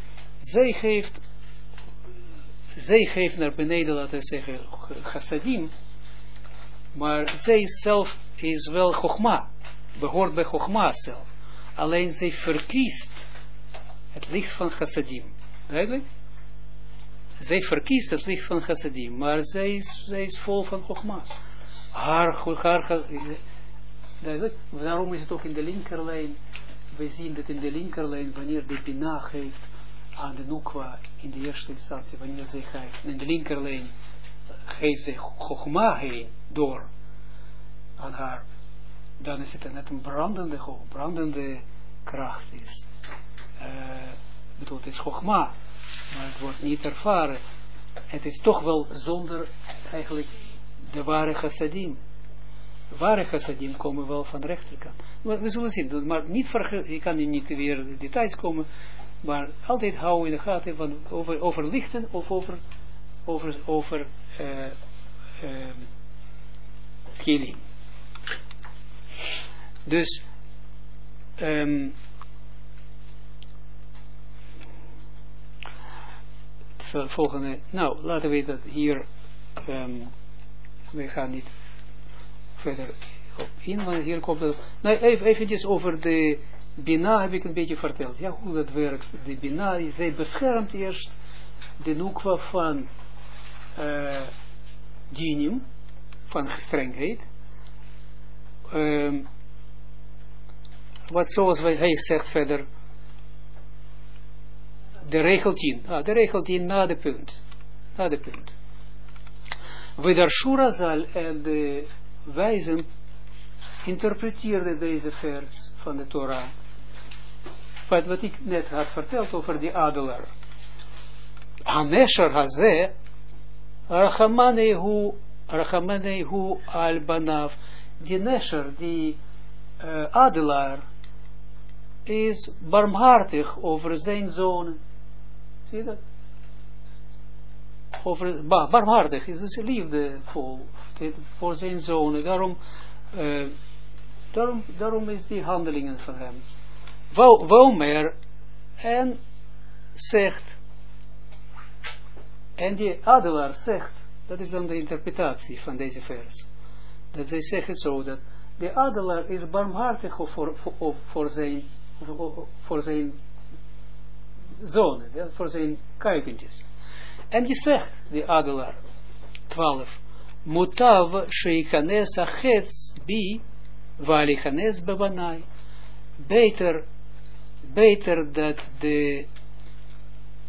Speaker 1: Zij geeft naar beneden, laten we zeggen, Chassadim, maar zij zelf is wel Chogma, behoort bij Chogma zelf. Alleen zij verkiest het licht van Chassadim. Duidelijk? Zij verkiest het licht van Chassadim, maar zij is vol van Chogma. Daarom is het ook in de linkerlijn, we zien dat in de linkerlijn, wanneer de Bina geeft aan de Nukwa, in de eerste instantie, wanneer zij geeft, in de linkerlijn, geeft zij Chogma heen, door, aan haar, dan is het net een brandende kracht is. Het is Chogma, maar het wordt niet ervaren. Het is toch wel zonder eigenlijk de ware chassadim. Ware chassadim komen wel van de rechterkant. Maar we zullen zien. Maar niet ik kan niet weer in details komen. Maar altijd houden in de gaten van over lichten of over kilim. Dus volgende. Nou, laten we dat hier. We gaan niet verder op in, want hier komt het. Nou, eventjes over de Bina heb ik een beetje verteld. Ja, hoe dat werkt. De Bina, zij beschermt eerst de Nukwa van dinim, van gestrengheid. Wat zoals hij zegt verder, de regel 10. De regel 10 na de punt. Wedarshura zal en de wijzen interpreteerde deze vers van de Torah. Wat ik net had verteld over die adelaar. Hanesher hazeh rachamanehu al banav. Die nesher, die adelaar, is barmhartig over zijn zonen. Zie je dat? Barmhartig is dus liefdevol voor zijn zonen. Daarom is die handelingen van hem. Womer en zegt, en die adelaar zegt, dat is dan de interpretatie van deze vers. Dat zij zeggen zo, dat de adelaar is barmhartig voor zijn zonen, ja, voor zijn kuikentjes. En die zegt, die adelaar, 12, Mutav sheikanes achetz bi, valichanes bebanai. Beter dat de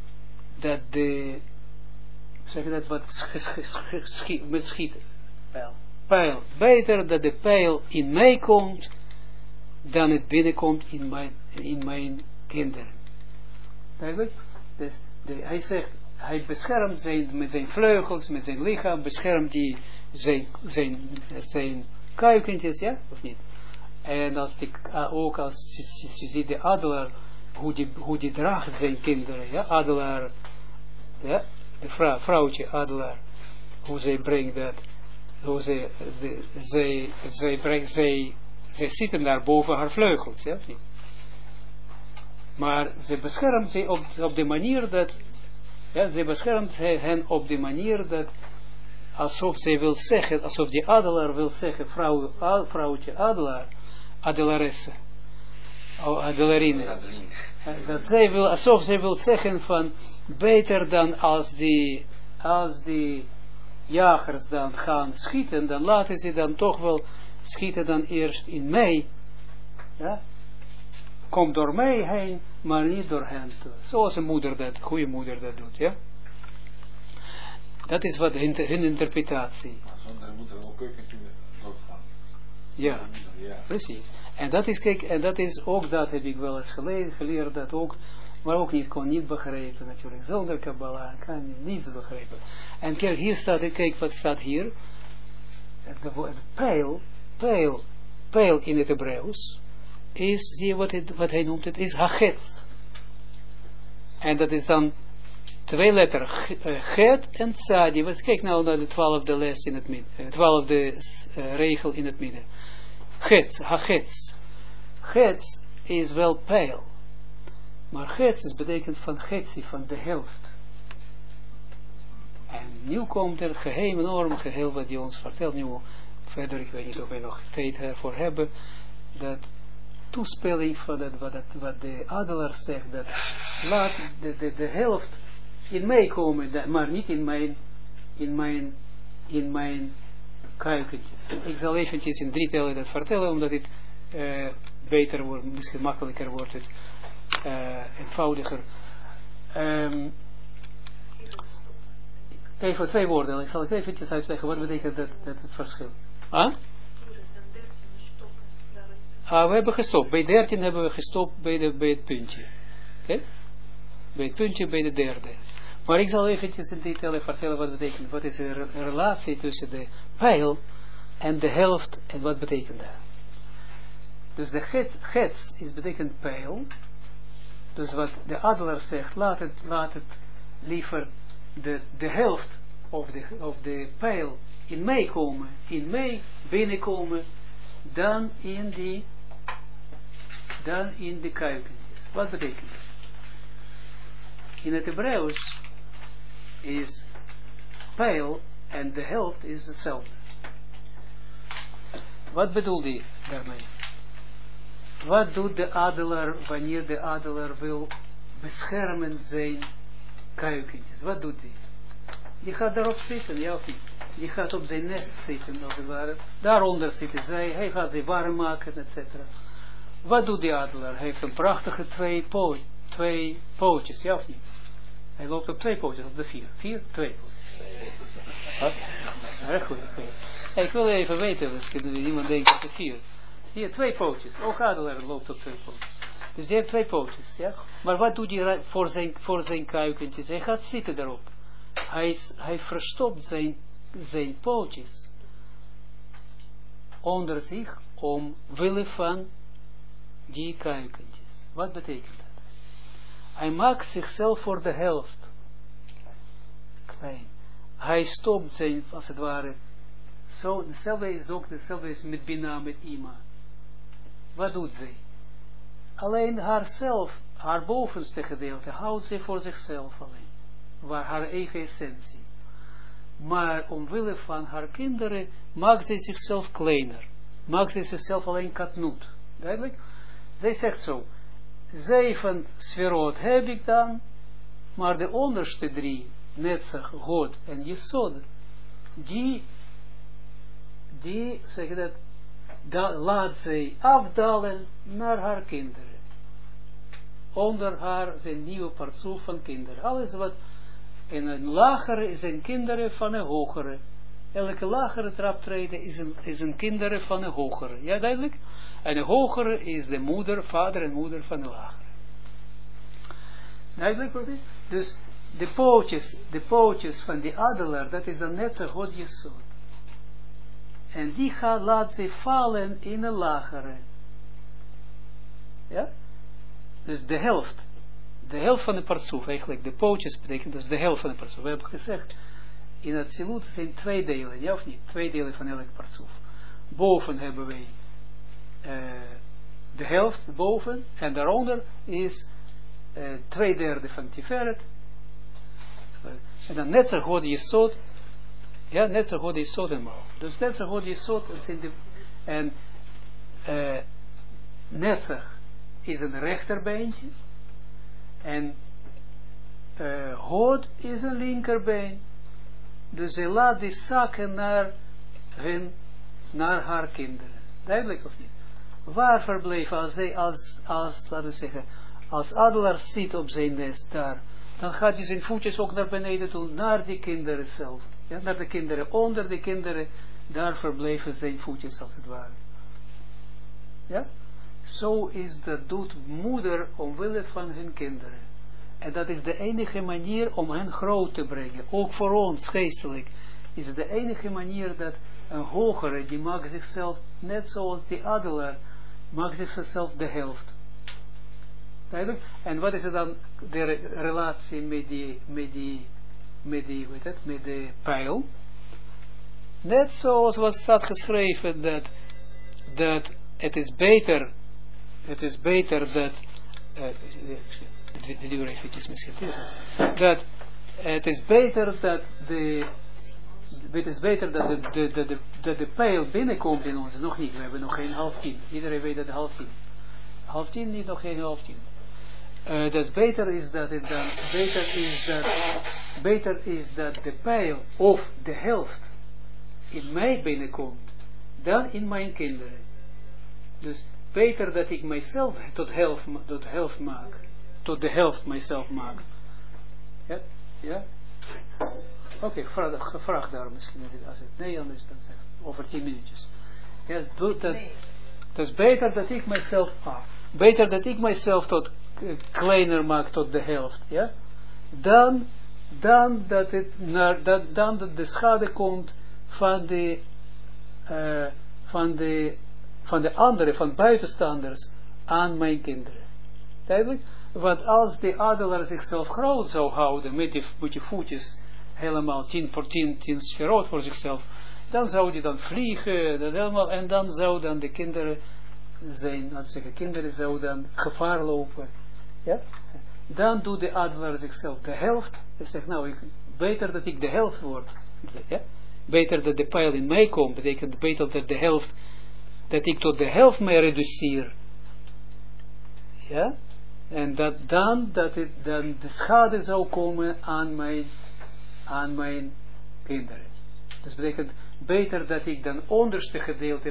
Speaker 1: dat de, zeg dat wat met schieten, pijl, beter dat de pijl in mij komt, dan het binnenkomt in mijn kinderen. Duidelijk? Dus hij zegt, hij beschermt met zijn vleugels, met zijn lichaam, beschermt hij zijn kuikentjes, ja, of niet? En ook als je ziet de adelaar, hoe die draagt zijn kinderen, ja, adelaar, ja, de vrouwtje adelaar, hoe zij brengt dat, hoe zij zitten daar boven haar vleugels, ja, of niet? Maar ze beschermt ze op de manier dat, ja, ze beschermt hen op de manier dat, alsof zij wil zeggen, alsof die adelaar wil zeggen, vrouwtje adelaar, adelaresse, adelarine, dat zij wil, alsof zij wil zeggen van, beter dan als die jagers dan gaan schieten, dan laten ze dan toch wel schieten dan eerst in mij, ja, komt door mij heen, maar niet door hen. Zoals een moeder dat, goede moeder dat doet, ja. Dat is wat hun interpretatie.
Speaker 4: Zonder moet er ook keukentje doodgaan.
Speaker 1: Ja, precies. En dat is, kijk, en dat is ook, dat heb ik wel eens geleerd, dat ook, maar ook niet, kon niet begrijpen natuurlijk. Zonder Kabbalah kan je niets begrijpen. En kijk, hier staat, kijk wat staat hier. Het pijl in het Hebreeuws is, zie je wat hij noemt, het is hachetz. En dat is dan 2 letters, het en tzadi. Kijk nou naar de 12e les in het midden, 12e regel in het midden. Hachetz. Hetz is wel pijl. Maar hetz betekent van hetzi, van de helft. En nu komt er enorm geheel wat hij ons vertelt. Nu verder, ik weet niet of wij nog tijd ervoor hebben, dat toespeling van dat, wat de adelaar zegt, dat laat de helft in mij komen, maar niet in mijn kuikentjes. Ik zal eventjes in 3 delen dat vertellen, omdat het beter wordt, misschien makkelijker wordt het, eenvoudiger. Even 2 woorden, ik zal eventjes uitleggen, wat betekent dat het verschil. We hebben gestopt, bij 13 hebben we gestopt bij het puntje. Okay? Bij het puntje, bij de 3e. Maar ik zal eventjes in detail vertellen wat betekent, wat is de relatie tussen de pijl en de helft en wat betekent dat. Dus de hetz is betekent pijl. Dus wat de adelaar zegt, laat het liever de helft of de pijl in mij komen, in mij binnenkomen, dan in de kuikentjes. Wat betekent dat? In het Hebreeuws is pijl en de helft is hetzelfde. Wat bedoelt hij daarmee? Wat doet de adelaar wanneer de adelaar wil beschermen zijn kuikentjes? Wat doet hij? Die gaat daarop zitten, ja of niet? Die gaat op zijn nest zitten, als het ware. Daaronder zitten zij, hij gaat ze warm maken, etc. Wat doet die adelaar? Hij heeft een prachtige 2 pootjes, ja of niet? Hij loopt op 2 pootjes, op de 4. 2 pootjes. Erg goed. Ik wil even weten, misschien iemand denkt dat het 4. Zie je, 2 pootjes. Ook adelaar loopt op 2 pootjes. Dus die heeft 2 pootjes, ja. Maar wat doet hij voor zijn kuikentjes? Hij gaat zitten daarop. Hij verstopt zijn pootjes onder zich omwille van die kuikentjes. Wat betekent dat? Hij maakt zichzelf voor de helft klein. Hij stopt zijn, als het ware, zo, hetzelfde is met Bina, met Ima. Wat doet zij? Alleen haar bovenste gedeelte houdt zij voor zichzelf alleen. Waar haar eigen essentie. Maar omwille van haar kinderen maakt zij zichzelf kleiner. Maakt zij zichzelf alleen katnoet. Duidelijk? Zij zegt zo. 7 sferot heb ik dan, maar de onderste 3, Netzach, God en Yesod, die zeggen dat, laat zij afdalen naar haar kinderen. Onder haar zijn nieuwe partsoef van kinderen. Alles wat En een lagere zijn kinderen van een hogere. Elke lagere traptreden is een kinderen van een hogere. Ja, duidelijk? En een hogere is de moeder, vader en moeder van een lagere. Duidelijk wordt het? Dus de pootjes van die adelaar, dat is dan net een God Jesod. En die laat ze vallen in een lagere. Ja? Dus de helft van de partsoef, eigenlijk de pootjes betekent dus de helft van de partsoef. We hebben gezegd, in het Zilut zijn 2 delen, ja of niet? 2 delen van elk partsoef. Boven hebben wij de helft boven, en daaronder is 2/3 van Tiferet. En dan net zo God Jesod, ja, net zo God Jesod en Mouw. Dus net zo God Jesod, en Netzach is een rechterbeentje, en Hod is een linkerbeen. Dus ze laat die zakken naar haar kinderen. Duidelijk of niet? Waar verbleven laten we zeggen, als adelaar zit op zijn nest daar, dan gaat hij zijn voetjes ook naar beneden doen, naar die kinderen zelf. Ja, naar de kinderen, onder de kinderen, daar verbleven zijn voetjes als het ware. Ja? Zo doet moeder omwille van hun kinderen. En dat is de enige manier om hen groot te brengen. Ook voor ons, geestelijk, is het de enige manier dat een hogere, die maakt zichzelf, net zoals die adelaar, maakt zichzelf de helft. Duidelijk? En wat is er dan de relatie met de pijl? Net zoals wat staat geschreven, dat het is beter dat, de duur eventjes misschien, dat het is beter dat de pijl binnenkomt in ons, nog niet, we hebben nog geen 9:30, iedereen weet dat 9:30, niet nog geen 9:30. Dat beter is dat de pijl of de helft in mij binnenkomt dan in mijn kinderen. Dus beter dat ik mijzelf tot de helft mijzelf maak. Ja? Ja? Oké, vraag daar misschien als het nee anders dan zeg over 10 minuutjes. Ja, dat is beter dat ik mijzelf tot kleiner maak tot de helft, ja? Dan dat de schade komt van de anderen, van buitenstanders aan mijn kinderen. Duidelijk? Want als de adelaar zichzelf groot zou houden met je voetjes helemaal 10 voor 10 sferot voor zichzelf, dan zou die dan vliegen en dan zouden de kinderen kinderen zouden dan gevaar lopen. Ja? Dan doet de adelaar zichzelf de helft. Hij zegt, nou, beter dat ik de helft word. Ja? Beter dat de pijl in mij komt, betekent beter dat de helft, dat ik tot de helft mij reduceer. Ja? En dan de schade zou komen aan mijn kinderen. Dus betekent beter dat ik dan onderste gedeelte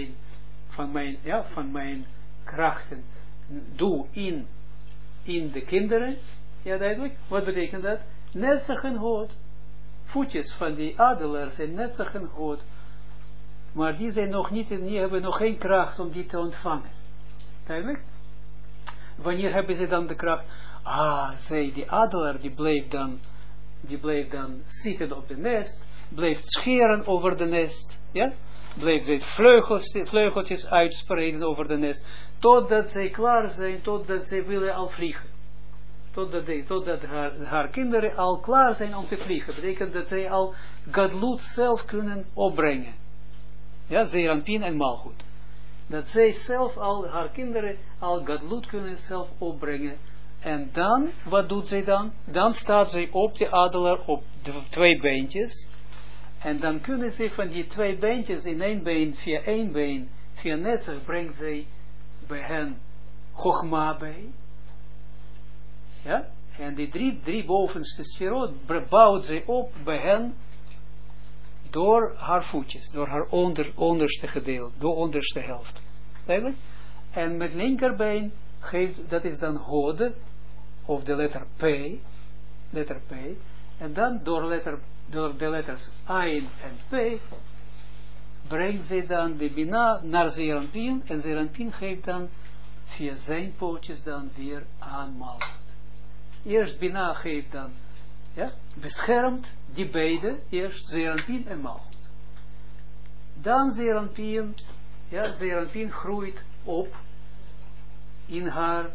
Speaker 1: van mijn krachten doe in de kinderen. Ja, duidelijk. Wat betekent dat? Net zo geen hoed. Voetjes van die adelaar zijn net zo geen hoed. Maar die zijn nog niet, die hebben nog geen kracht om die te ontvangen. Duidelijk? Wanneer hebben ze dan de kracht? Die adelaar die bleef dan zitten op de nest, bleef scheren over de nest, ja? Bleef ze vleugeltjes uitspreiden over de nest, totdat zij klaar zijn, totdat zij willen al vliegen. Totdat haar kinderen al klaar zijn om te vliegen. Dat betekent dat zij al Gadlut zelf kunnen opbrengen. Ja, Zeranpin en Malchut. Dat zij zelf haar kinderen al Gadlut kunnen zelf opbrengen. En dan, wat doet zij dan? Dan staat zij op de adelaar op de 2 beentjes. En dan kunnen ze van die 2 beentjes in 1 been, via Netzach brengt zij bij hen Chochma bij. Ja? En die drie bovenste sferot bouwt zij op bij hen door haar voetjes, door haar onderste gedeelte, de onderste helft. Duidelijk? En met linkerbeen geeft, dat is dan Hode, of de letter P, En dan door de letters Ain en P brengt zij dan de Bina naar Zeranpin en Zeranpin geeft dan via zijn pootjes dan weer aan Malchut. Eerst Bina geeft dan, ja, beschermt die beide, eerst Zeranpin en Malchut. Dan Zeranpin, ja, Zeranpin groeit op in haar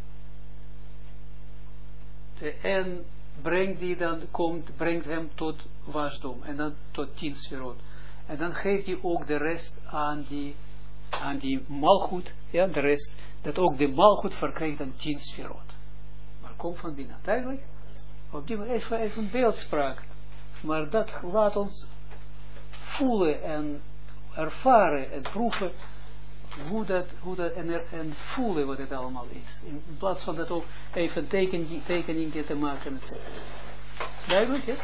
Speaker 1: en brengt hem tot wasdom en dan tot 10 sferot. En dan geeft hij ook de rest aan die Malchut, ja, de rest, dat ook de Malchut verkrijgt dan 10 sferot. Maar komt van Bina, duidelijk? Op die manier even een beeldspraak. Maar dat laat ons voelen en ervaren en proeven hoe dat en voelen wat het allemaal is. In plaats van dat ook even tekeningen te maken, etc. Duidelijk, hè?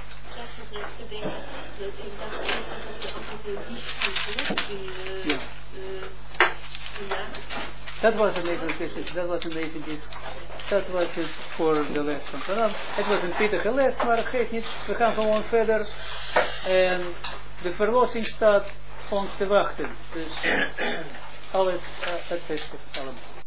Speaker 1: Ja. Dat was het voor de les van vanaf. Het was een pittige les, maar het geeft niet. We gaan gewoon verder. En de verlossing staat ons te wachten. Dus alles het beste allemaal.